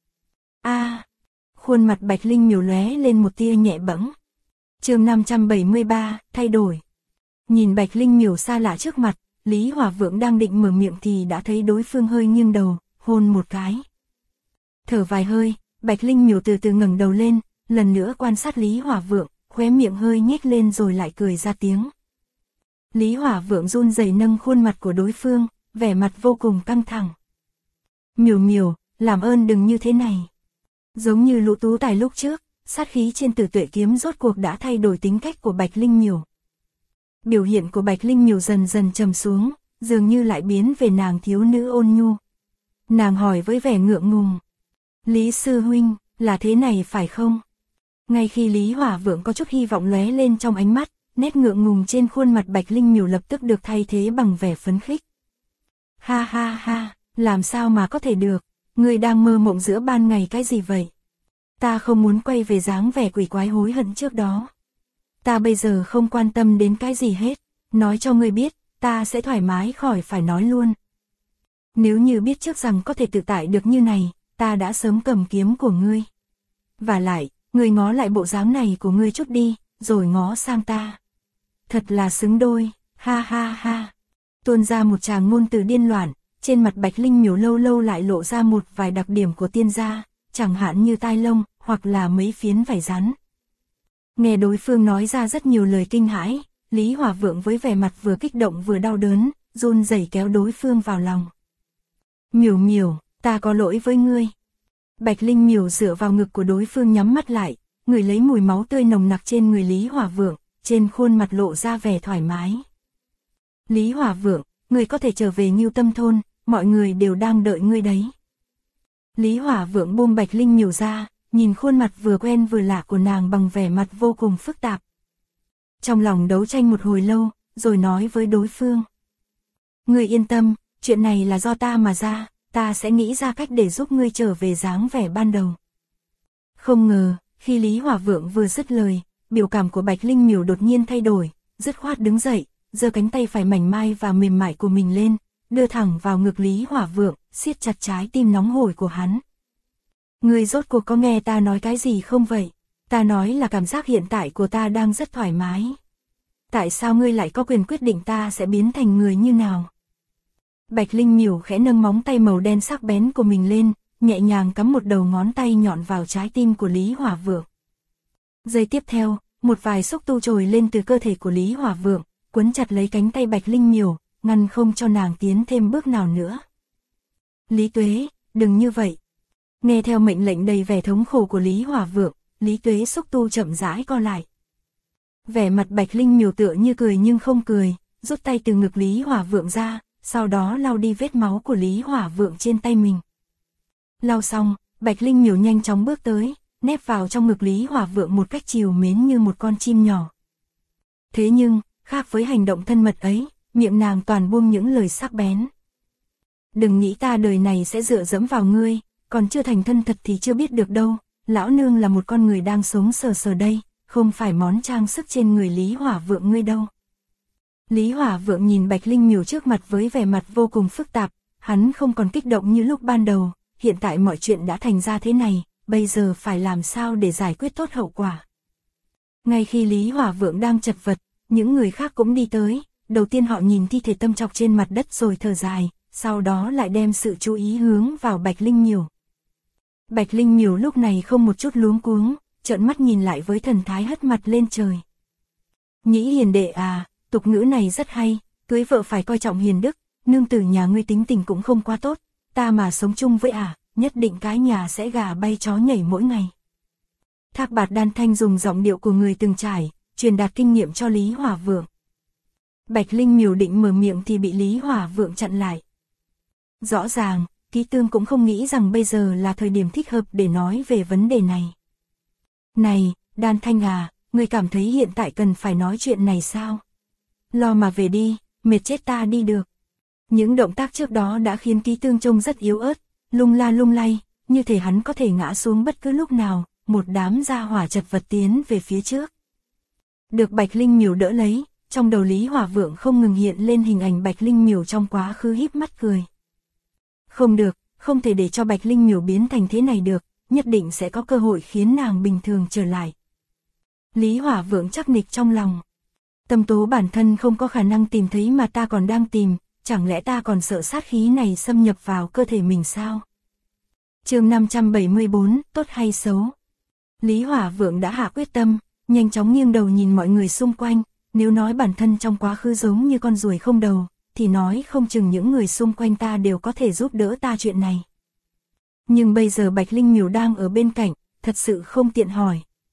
Khuôn mặt Bạch Linh Miểu lóe lên một tia nhẹ bẫng. Chương 573, thay đổi. Nhìn Bạch Linh Miểu xa lạ trước mặt, Lý Hỏa Vượng đang định mở miệng thì đã thấy đối phương hơi nghiêng đầu, hôn một cái. Thở vài hơi, Bạch Linh Miểu từ từ ngẩng đầu lên, lần nữa quan sát Lý Hỏa Vượng, khóe miệng hơi nhếch lên rồi lại cười ra tiếng. Lý Hỏa Vượng run rẩy nâng khuôn mặt của đối phương, vẻ mặt vô cùng căng thẳng. Miểu Miểu, làm ơn đừng như thế này. Giống như Lũ Tú Tài lúc trước, sát khí trên Tử Tuệ kiếm rốt cuộc đã thay đổi tính cách của Bạch Linh Miểu. Biểu hiện của Bạch Linh Miểu dần dần trầm xuống, dường như lại biến về nàng thiếu nữ ôn nhu. Nàng hỏi với vẻ ngượng ngùng. Lý sư huynh, là thế này phải không? Ngay khi Lý Hỏa Vượng có chút hy vọng lóe lên trong ánh mắt, nét ngượng ngùng trên khuôn mặt Bạch Linh Miểu lập tức được thay thế bằng vẻ phấn khích. Ha ha ha, làm sao mà có thể được, ngươi đang mơ mộng giữa ban ngày cái gì vậy? Ta không muốn quay về dáng vẻ quỷ quái hối hận trước đó. Ta bây giờ không quan tâm đến cái gì hết, nói cho ngươi biết, ta sẽ thoải mái khỏi phải nói luôn. Nếu như biết trước rằng có thể tự tại được như này, ta đã sớm cầm kiếm của ngươi. Và lại, ngươi ngó lại bộ dáng này của ngươi chút đi, rồi ngó sang ta. Thật là xứng đôi, ha ha ha. Tuôn ra một tràng ngôn từ điên loạn, trên mặt Bạch Linh Miểu lâu lâu lại lộ ra một vài đặc điểm của tiên gia, chẳng hạn như tai lông, hoặc là mấy phiến vảy rắn. Nghe đối phương nói ra rất nhiều lời kinh hãi, Lý Hỏa Vượng với vẻ mặt vừa kích động vừa đau đớn, run rẩy kéo đối phương vào lòng. Miểu Miểu, ta có lỗi với ngươi. Bạch Linh Miểu dựa vào ngực của đối phương nhắm mắt lại, ngửi lấy mùi máu tươi nồng nặc trên người Lý Hỏa Vượng, trên khuôn mặt lộ ra vẻ thoải mái. Lý Hỏa Vượng, ngươi có thể trở về Ngưu Tâm thôn, mọi người đều đang đợi ngươi đấy. Lý Hỏa Vượng buông Bạch Linh Miểu ra, nhìn khuôn mặt vừa quen vừa lạ của nàng bằng vẻ mặt vô cùng phức tạp. Trong lòng đấu tranh một hồi lâu, rồi nói với đối phương. Ngươi yên tâm, chuyện này là do ta mà ra, ta sẽ nghĩ ra cách để giúp ngươi trở về dáng vẻ ban đầu. Không ngờ, khi Lý Hỏa Vượng vừa dứt lời, biểu cảm của Bạch Linh Miểu đột nhiên thay đổi, dứt khoát đứng dậy, giơ cánh tay phải mảnh mai và mềm mại của mình lên, đưa thẳng vào ngực Lý Hỏa Vượng, siết chặt trái tim nóng hổi của hắn. Ngươi rốt cuộc có nghe ta nói cái gì không vậy? Ta nói là cảm giác hiện tại của ta đang rất thoải mái. Tại sao ngươi lại có quyền quyết định ta sẽ biến thành người như nào? Bạch Linh Miểu khẽ nâng móng tay màu đen sắc bén của mình lên, nhẹ nhàng cắm một đầu ngón tay nhọn vào trái tim của Lý Hỏa Vượng. Giây tiếp theo, một vài xúc tu trồi lên từ cơ thể của Lý Hỏa Vượng, quấn chặt lấy cánh tay Bạch Linh Miểu, ngăn không cho nàng tiến thêm bước nào nữa. Lý Tuế, đừng như vậy. Nghe theo mệnh lệnh đầy vẻ thống khổ của Lý Hỏa Vượng, Lý Tuế xúc tu chậm rãi co lại. Vẻ mặt Bạch Linh Miểu tựa như cười nhưng không cười, rút tay từ ngực Lý Hỏa Vượng ra, sau đó lau đi vết máu của Lý Hỏa Vượng trên tay mình. Lau xong, Bạch Linh Miểu nhanh chóng bước tới, nép vào trong ngực Lý Hỏa Vượng một cách trìu mến như một con chim nhỏ. Thế nhưng, khác với hành động thân mật ấy, miệng nàng toàn buông những lời sắc bén. Đừng nghĩ ta đời này sẽ dựa dẫm vào ngươi, còn chưa thành thân thật thì chưa biết được đâu, lão nương là một con người đang sống sờ sờ đây, không phải món trang sức trên người Lý Hỏa Vượng ngươi đâu. Lý Hỏa Vượng nhìn Bạch Linh Miểu trước mặt với vẻ mặt vô cùng phức tạp, hắn không còn kích động như lúc ban đầu, hiện tại mọi chuyện đã thành ra thế này, bây giờ phải làm sao để giải quyết tốt hậu quả. Ngay khi Lý Hỏa Vượng đang chật vật, những người khác cũng đi tới, đầu tiên họ nhìn thi thể Tâm Trọc trên mặt đất rồi thở dài, sau đó lại đem sự chú ý hướng vào Bạch Linh Miểu. Bạch Linh Miểu lúc này không một chút luống cuống, trợn mắt nhìn lại với thần thái hất mặt lên trời. Nhĩ hiền đệ à, tục ngữ này rất hay, cưới vợ phải coi trọng hiền đức, nương tử nhà ngươi tính tình cũng không quá tốt, ta mà sống chung với nhất định cái nhà sẽ gà bay chó nhảy mỗi ngày. Thác Bạt Đan Thanh dùng giọng điệu của người từng trải, truyền đạt kinh nghiệm cho Lý Hỏa Vượng. Bạch Linh Miểu định mở miệng thì bị Lý Hỏa Vượng chặn lại. Rõ ràng, Ký Tương cũng không nghĩ rằng bây giờ là thời điểm thích hợp để nói về vấn đề này. Này, Đan Thanh à, ngươi cảm thấy hiện tại cần phải nói chuyện này sao? Lo mà về đi, mệt chết ta đi được. Những động tác trước đó đã khiến Ký Tương trông rất yếu ớt, lung la lung lay, như thể hắn có thể ngã xuống bất cứ lúc nào, một đám gia hỏa chật vật tiến về phía trước. Được Bạch Linh Miểu đỡ lấy, trong đầu Lý Hỏa Vượng không ngừng hiện lên hình ảnh Bạch Linh Miểu trong quá khứ híp mắt cười. Không được, không thể để cho Bạch Linh Miểu biến thành thế này được, nhất định sẽ có cơ hội khiến nàng bình thường trở lại. Lý Hỏa Vượng chắc nịch trong lòng. Tâm tố bản thân không có khả năng tìm thấy mà ta còn đang tìm, chẳng lẽ ta còn sợ sát khí này xâm nhập vào cơ thể mình sao? Chương 574, tốt hay xấu? Lý Hỏa Vượng đã hạ quyết tâm, nhanh chóng nghiêng đầu nhìn mọi người xung quanh, nếu nói bản thân trong quá khứ giống như con ruồi không đầu, thì nói không chừng những người xung quanh ta đều có thể giúp đỡ ta chuyện này. Nhưng bây giờ Bạch Linh Miểu đang ở bên cạnh, thật sự không tiện hỏi,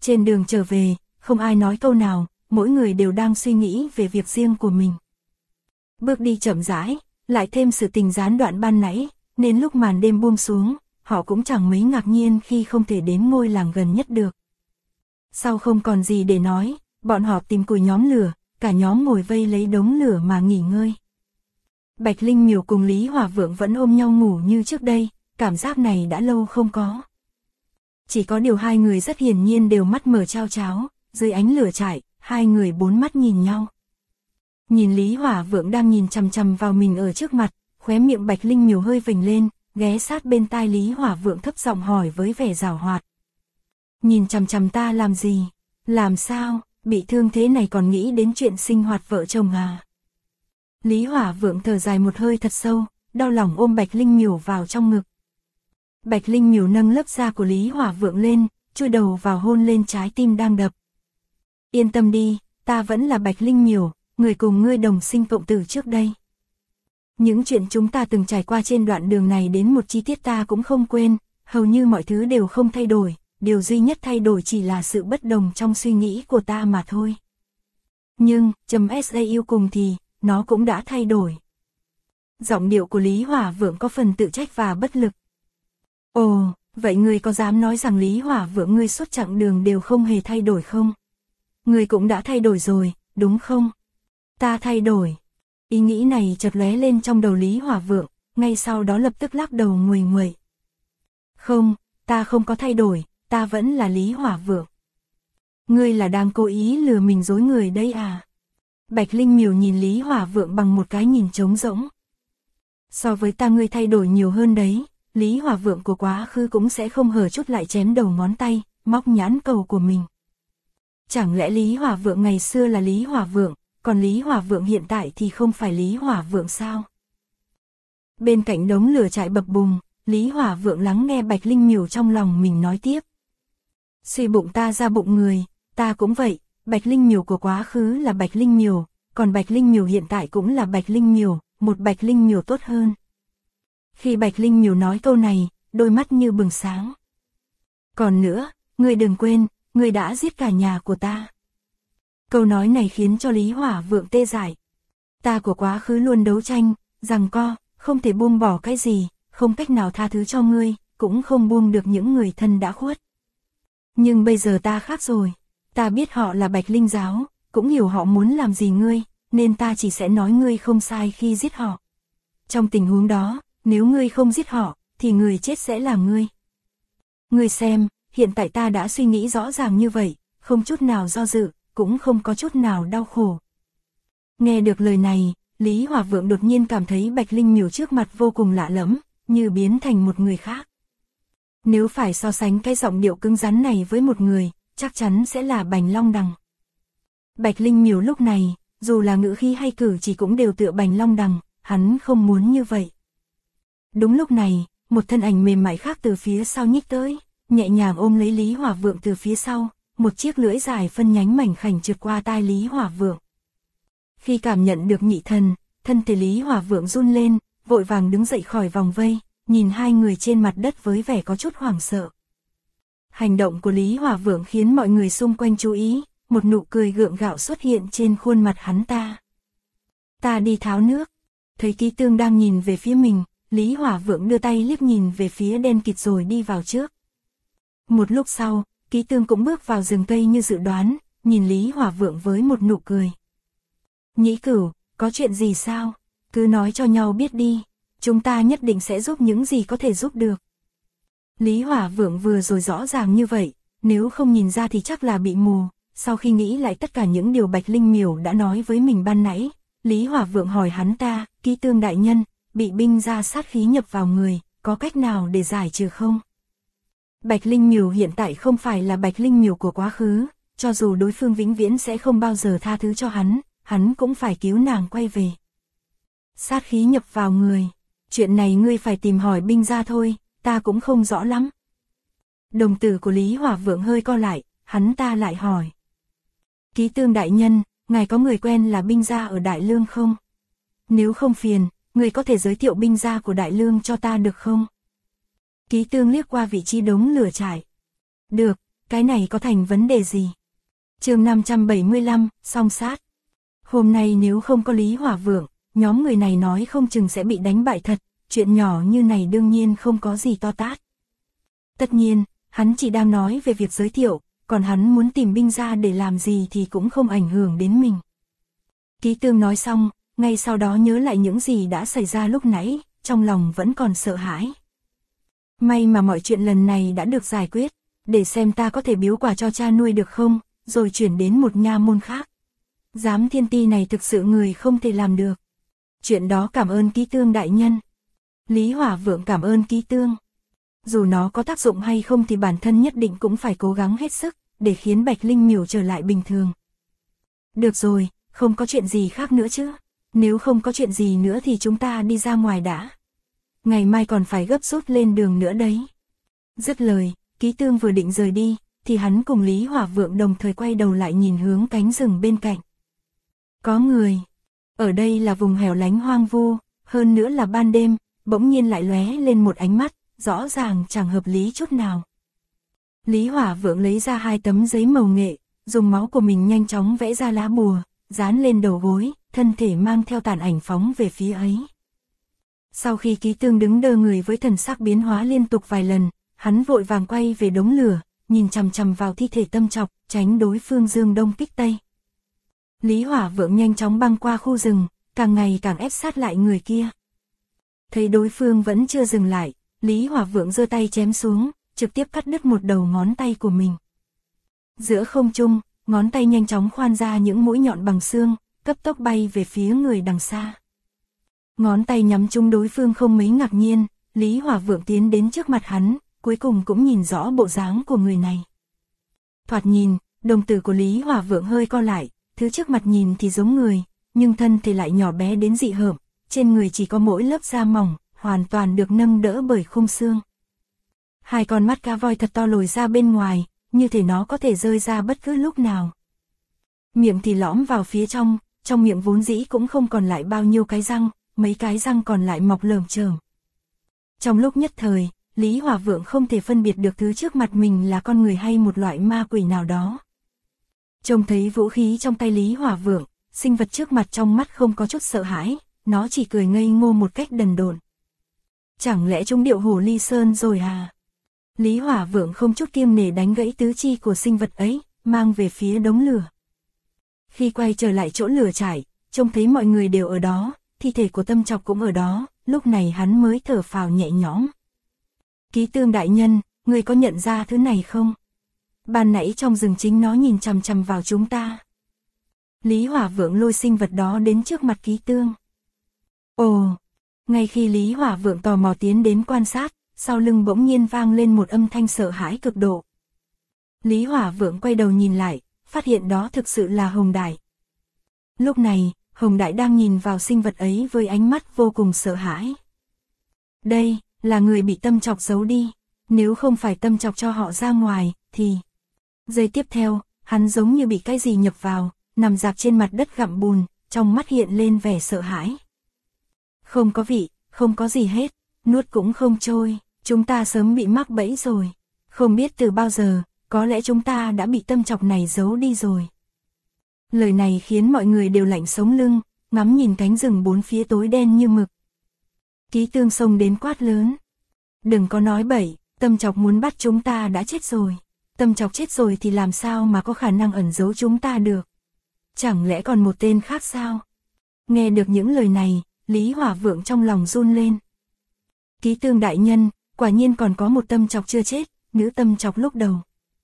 Trên đường trở về, không ai nói câu nào, mỗi người đều đang suy nghĩ về việc riêng của mình. Bước đi chậm rãi, lại thêm sự tình gián đoạn ban nãy, nên lúc màn đêm buông xuống, họ cũng chẳng mấy ngạc nhiên khi không thể đến ngôi làng gần nhất được. Sau không còn gì để nói, bọn họ tìm củi nhóm lửa, cả nhóm ngồi vây lấy đống lửa mà nghỉ ngơi. Bạch Linh Miểu cùng Lý Hỏa Vượng vẫn ôm nhau ngủ như trước đây, cảm giác này đã lâu không có. Chỉ có điều hai người rất hiển nhiên đều mắt mở trao tráo, dưới ánh lửa trại, hai người bốn mắt nhìn nhau. Nhìn Lý Hỏa Vượng đang nhìn chằm chằm vào mình ở trước mặt, khóe miệng Bạch Linh Miểu hơi vểnh lên, ghé sát bên tai Lý Hỏa Vượng thấp giọng hỏi với vẻ giảo hoạt. Nhìn chằm chằm ta làm gì? Làm sao, bị thương thế này còn nghĩ đến chuyện sinh hoạt vợ chồng à? Lý Hỏa Vượng thở dài một hơi thật sâu, đau lòng ôm Bạch Linh Miểu vào trong ngực. Bạch Linh Miểu nâng lớp da của Lý Hỏa Vượng lên, chui đầu vào hôn lên trái tim đang đập. Yên tâm đi, ta vẫn là Bạch Linh Miểu, người cùng ngươi đồng sinh cộng tử trước đây. Những chuyện chúng ta từng trải qua trên đoạn đường này đến một chi tiết ta cũng không quên, hầu như mọi thứ đều không thay đổi, điều duy nhất thay đổi chỉ là sự bất đồng trong suy nghĩ của ta mà thôi. Nhưng, yêu cùng thì, nó cũng đã thay đổi. Giọng điệu của Lý Hỏa Vượng có phần tự trách và bất lực. Ồ, vậy ngươi có dám nói rằng Lý Hỏa Vượng ngươi suốt chặng đường đều không hề thay đổi không? Ngươi cũng đã thay đổi rồi, đúng không? Ta thay đổi. Ý nghĩ này chợt lóe lên trong đầu Lý Hỏa Vượng, ngay sau đó lập tức lắc đầu nguầy nguậy. Không, ta không có thay đổi, ta vẫn là Lý Hỏa Vượng. Ngươi là đang cố ý lừa mình dối người đây à? Bạch Linh Miểu nhìn Lý Hỏa Vượng bằng một cái nhìn trống rỗng. So với ta ngươi thay đổi nhiều hơn đấy, Lý Hỏa Vượng của quá khứ cũng sẽ không hờ chút lại chém đầu ngón tay, móc nhãn cầu của mình. Chẳng lẽ Lý Hỏa Vượng ngày xưa là Lý Hỏa Vượng, còn Lý Hỏa Vượng hiện tại thì không phải Lý Hỏa Vượng sao? Bên cạnh đống lửa trại bập bùng, Lý Hỏa Vượng lắng nghe Bạch Linh Miểu trong lòng mình nói tiếp. Suy bụng ta ra bụng người, ta cũng vậy, Bạch Linh Miểu của quá khứ là Bạch Linh Miểu, còn Bạch Linh Miểu hiện tại cũng là Bạch Linh Miểu, một Bạch Linh Miểu tốt hơn. Khi Bạch Linh Miểu nói câu này, đôi mắt như bừng sáng. Còn nữa, ngươi đừng quên, ngươi đã giết cả nhà của ta. Câu nói này khiến cho Lý Hỏa Vượng tê dại. Ta của quá khứ luôn đấu tranh, giằng co, không thể buông bỏ cái gì, không cách nào tha thứ cho ngươi, cũng không buông được những người thân đã khuất. Nhưng bây giờ ta khác rồi, ta biết họ là Bạch Linh giáo, cũng hiểu họ muốn làm gì ngươi, nên ta chỉ sẽ nói ngươi không sai khi giết họ. Trong tình huống đó, nếu ngươi không giết họ, thì người chết sẽ là ngươi. Ngươi xem, hiện tại ta đã suy nghĩ rõ ràng như vậy, không chút nào do dự, cũng không có chút nào đau khổ. Nghe được lời này, Lý Hỏa Vượng đột nhiên cảm thấy Bạch Linh Miểu trước mặt vô cùng lạ lẫm, như biến thành một người khác. Nếu phải so sánh cái giọng điệu cứng rắn này với một người, chắc chắn sẽ là Bành Long Đằng. Bạch Linh Miểu lúc này, dù là ngữ khí hay cử chỉ cũng đều tựa Bành Long Đằng, hắn không muốn như vậy. Đúng lúc này, một thân ảnh mềm mại khác từ phía sau nhích tới, nhẹ nhàng ôm lấy Lý Hỏa Vượng từ phía sau, một chiếc lưỡi dài phân nhánh mảnh khảnh trượt qua tai Lý Hỏa Vượng. Khi cảm nhận được nhị thần, thân thể Lý Hỏa Vượng run lên, vội vàng đứng dậy khỏi vòng vây, nhìn hai người trên mặt đất với vẻ có chút hoảng sợ. Hành động của Lý Hỏa Vượng khiến mọi người xung quanh chú ý, một nụ cười gượng gạo xuất hiện trên khuôn mặt hắn ta. Ta đi tháo nước. Thấy Ký Tương đang nhìn về phía mình, Lý Hỏa Vượng đưa tay liếc nhìn về phía đen kịt rồi đi vào trước. Một lúc sau, Ký Tương cũng bước vào rừng cây như dự đoán, nhìn Lý Hỏa Vượng với một nụ cười. Nhĩ Cửu, có chuyện gì sao? Cứ nói cho nhau biết đi, chúng ta nhất định sẽ giúp những gì có thể giúp được. Lý Hỏa Vượng vừa rồi rõ ràng như vậy, nếu không nhìn ra thì chắc là bị mù. Sau khi nghĩ lại tất cả những điều Bạch Linh Miểu đã nói với mình ban nãy, Lý Hỏa Vượng hỏi hắn ta, Ký Tương đại nhân, bị binh gia sát khí nhập vào người, có cách nào để giải trừ không? Bạch Linh Miểu hiện tại không phải là Bạch Linh Miểu của quá khứ, cho dù đối phương vĩnh viễn sẽ không bao giờ tha thứ cho hắn cũng phải cứu nàng quay về. Sát khí nhập vào người, chuyện này ngươi phải tìm hỏi binh gia thôi, ta cũng không rõ lắm. Đồng tử của Lý Hỏa Vượng hơi co lại, hắn ta lại hỏi. Ký Tương đại nhân, ngài có người quen là binh gia ở Đại Lương không? Nếu không phiền, người có thể giới thiệu binh gia của Đại Lương cho ta được không? Ký Tương liếc qua vị trí đống lửa trại. Được, cái này có thành vấn đề gì? Chương 575, song sát. Hôm nay nếu không có Lý Hỏa Vượng, nhóm người này nói không chừng sẽ bị đánh bại thật, chuyện nhỏ như này đương nhiên không có gì to tát. Tất nhiên, hắn chỉ đang nói về việc giới thiệu, còn hắn muốn tìm binh ra để làm gì thì cũng không ảnh hưởng đến mình. Ký Tương nói xong, ngay sau đó nhớ lại những gì đã xảy ra lúc nãy, trong lòng vẫn còn sợ hãi. May mà mọi chuyện lần này đã được giải quyết, để xem ta có thể biếu quà cho cha nuôi được không, rồi chuyển đến một nha môn khác. Giám thiên ti này thực sự người không thể làm được. Chuyện đó cảm ơn Ký Tương đại nhân. Lý Hỏa Vượng cảm ơn Ký Tương. Dù nó có tác dụng hay không thì bản thân nhất định cũng phải cố gắng hết sức, để khiến Bạch Linh Miểu trở lại bình thường. Được rồi, không có chuyện gì khác nữa chứ. Nếu không có chuyện gì nữa thì chúng ta đi ra ngoài đã. Ngày mai còn phải gấp rút lên đường nữa đấy. Dứt lời, Ký Tương vừa định rời đi, thì hắn cùng Lý Hỏa Vượng đồng thời quay đầu lại nhìn hướng cánh rừng bên cạnh. Có người. Ở đây là vùng hẻo lánh hoang vu, hơn nữa là ban đêm, bỗng nhiên lại lóe lên một ánh mắt, rõ ràng chẳng hợp lý chút nào. Lý Hỏa Vượng lấy ra 2 tấm giấy màu nghệ, dùng máu của mình nhanh chóng vẽ ra lá bùa, dán lên đầu gối, thân thể mang theo tàn ảnh phóng về phía ấy. Sau khi Ký Tương đứng đơ người với thần sắc biến hóa liên tục vài lần, hắn vội vàng quay về đống lửa, nhìn chằm chằm vào thi thể Tâm Chọc, tránh đối phương dương đông kích tây. Lý Hỏa Vượng nhanh chóng băng qua khu rừng, càng ngày càng ép sát lại người kia. Thấy đối phương vẫn chưa dừng lại, Lý Hỏa Vượng giơ tay chém xuống, trực tiếp cắt đứt một đầu ngón tay của mình. Giữa không trung, ngón tay nhanh chóng khoan ra những mũi nhọn bằng xương, cấp tốc bay về phía người đằng xa. Ngón tay nhắm trúng đối phương không mấy ngạc nhiên, Lý Hỏa Vượng tiến đến trước mặt hắn, cuối cùng cũng nhìn rõ bộ dáng của người này. Thoạt nhìn, đồng tử của Lý Hỏa Vượng hơi co lại, thứ trước mặt nhìn thì giống người, nhưng thân thể lại nhỏ bé đến dị hợm, trên người chỉ có mỗi lớp da mỏng, hoàn toàn được nâng đỡ bởi khung xương. 2 con mắt cá voi thật to lồi ra bên ngoài, như thể nó có thể rơi ra bất cứ lúc nào. Miệng thì lõm vào phía trong miệng vốn dĩ cũng không còn lại bao nhiêu cái răng, mấy cái răng còn lại mọc lởm chởm. Trong lúc nhất thời, Lý Hỏa Vượng không thể phân biệt được thứ trước mặt mình là con người hay một loại ma quỷ nào đó. Trông thấy vũ khí trong tay Lý Hỏa Vượng, sinh vật trước mặt trong mắt không có chút sợ hãi, nó chỉ cười ngây ngô một cách đần độn. Chẳng lẽ chúng điệu Hồ Ly Sơn rồi à? Lý Hỏa Vượng không chút kiêng nể đánh gãy tứ chi của sinh vật ấy, mang về phía đống lửa. Khi quay trở lại chỗ lửa trại, trông thấy mọi người đều ở đó, thi thể của Tâm Chọc cũng ở đó, lúc này hắn mới thở phào nhẹ nhõm. Ký Tương đại nhân, người có nhận ra thứ này không? Ban nãy trong rừng chính nó nhìn chằm chằm vào chúng ta. Lý Hỏa Vượng lôi sinh vật đó đến trước mặt Ký Tương. Ồ! Ngay khi Lý Hỏa Vượng tò mò tiến đến quan sát, sau lưng bỗng nhiên vang lên một âm thanh sợ hãi cực độ. Lý Hỏa Vượng quay đầu nhìn lại, phát hiện đó thực sự là Hồng Đại. Lúc này, Hồng Đại đang nhìn vào sinh vật ấy với ánh mắt vô cùng sợ hãi. Đây, là người bị Tâm Chọc giấu đi, nếu không phải Tâm Chọc cho họ ra ngoài, thì... Giây tiếp theo, hắn giống như bị cái gì nhập vào, nằm rạp trên mặt đất gặm bùn, trong mắt hiện lên vẻ sợ hãi. Không có vị, không có gì hết, nuốt cũng không trôi, chúng ta sớm bị mắc bẫy rồi. Không biết từ bao giờ, có lẽ chúng ta đã bị Tâm Chọc này giấu đi rồi. Lời này khiến mọi người đều lạnh sống lưng, ngắm nhìn cánh rừng bốn phía tối đen như mực. Ký Tương xông đến quát lớn. Đừng có nói bậy, Tâm Chọc muốn bắt chúng ta đã chết rồi. Tâm Chọc chết rồi thì làm sao mà có khả năng ẩn giấu chúng ta được? Chẳng lẽ còn một tên khác sao? Nghe được những lời này, Lý Hỏa Vượng trong lòng run lên. Ký Tương đại nhân, quả nhiên còn có một Tâm Chọc chưa chết, nữ Tâm Chọc lúc đầu.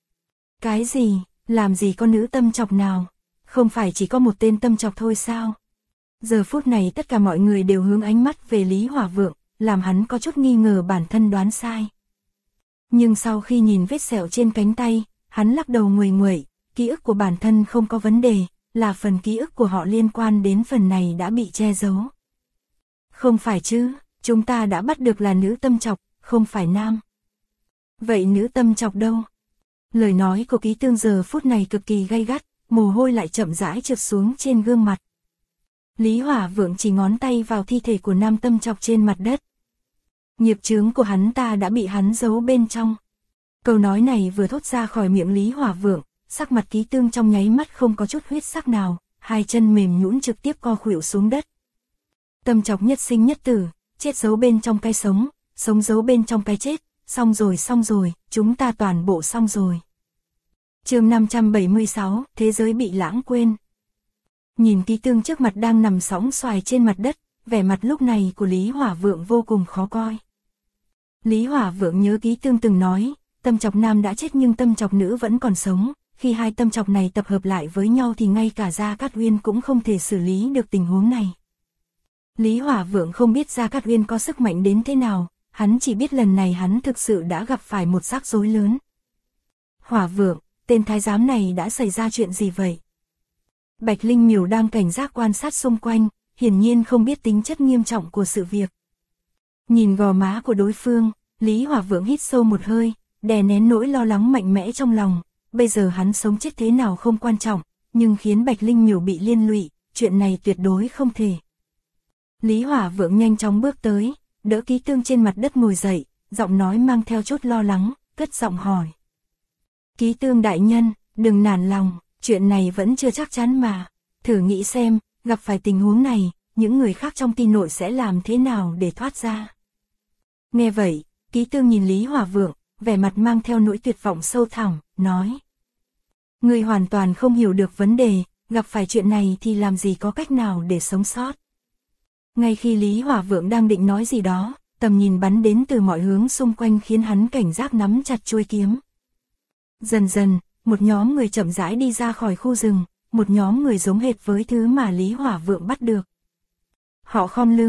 Cái gì, làm gì có nữ Tâm Chọc nào? Không phải chỉ có một tên Tâm Chọc thôi sao? Giờ phút này tất cả mọi người đều hướng ánh mắt về Lý Hỏa Vượng, làm hắn có chút nghi ngờ bản thân đoán sai. Nhưng sau khi nhìn vết sẹo trên cánh tay, hắn lắc đầu nguầy nguậy, ký ức của bản thân không có vấn đề, là phần ký ức của họ liên quan đến phần này đã bị che giấu. Không phải chứ, chúng ta đã bắt được là nữ Tâm Chọc, không phải nam. Vậy nữ Tâm Chọc đâu? Lời nói của Ký Tương giờ phút này cực kỳ gay gắt, mồ hôi lại chậm rãi trượt xuống trên gương mặt. Lý Hỏa Vượng chỉ ngón tay vào thi thể của nam Tâm Chọc trên mặt đất. Nghiệp chướng của hắn ta đã bị hắn giấu bên trong. Câu nói này vừa thốt ra khỏi miệng Lý Hỏa Vượng, sắc mặt Ký Tương trong nháy mắt không có chút huyết sắc nào, hai chân mềm nhũn trực tiếp co khuỵu xuống đất. Tâm Chọc nhất sinh nhất tử, chết giấu bên trong cái sống, sống giấu bên trong cái chết, xong rồi, chúng ta toàn bộ xong rồi. Chương 576, thế giới bị lãng quên. Nhìn Ký Tương trước mặt đang nằm sõng xoài trên mặt đất, vẻ mặt lúc này của Lý Hỏa Vượng vô cùng khó coi. Lý Hỏa Vượng nhớ Ký Tương từng nói, Tâm Chọc nam đã chết nhưng Tâm Chọc nữ vẫn còn sống, khi hai Tâm Chọc này tập hợp lại với nhau thì ngay cả Gia Cát Uyên cũng không thể xử lý được tình huống này. Lý Hỏa Vượng không biết Gia Cát Uyên có sức mạnh đến thế nào, hắn chỉ biết lần này hắn thực sự đã gặp phải một rắc rối lớn. Hỏa Vượng, tên thái giám này đã xảy ra chuyện gì vậy? Bạch Linh Miểu đang cảnh giác quan sát xung quanh, hiển nhiên không biết tính chất nghiêm trọng của sự việc. Nhìn gò má của đối phương, Lý Hỏa Vượng hít sâu một hơi, đè nén nỗi lo lắng mạnh mẽ trong lòng. Bây giờ hắn sống chết thế nào không quan trọng, nhưng khiến Bạch Linh Miểu bị liên lụy, chuyện này tuyệt đối không thể. Lý Hỏa Vượng nhanh chóng bước tới, đỡ Ký Tương trên mặt đất ngồi dậy, giọng nói mang theo chút lo lắng, cất giọng hỏi. Ký Tương đại nhân, đừng nản lòng, chuyện này vẫn chưa chắc chắn mà. Thử nghĩ xem, gặp phải tình huống này, những người khác trong Ti Nội sẽ làm thế nào để thoát ra. Nghe vậy, Ký Tương nhìn Lý Hỏa Vượng, vẻ mặt mang theo nỗi tuyệt vọng sâu thẳm, nói. Ngươi hoàn toàn không hiểu được vấn đề, gặp phải chuyện này thì làm gì có cách nào để sống sót. Ngay khi Lý Hỏa Vượng đang định nói gì đó, tầm nhìn bắn đến từ mọi hướng xung quanh khiến hắn cảnh giác nắm chặt chuôi kiếm. Dần dần, một nhóm người chậm rãi đi ra khỏi khu rừng, một nhóm người giống hệt với thứ mà Lý Hỏa Vượng bắt được. Họ khom lưng.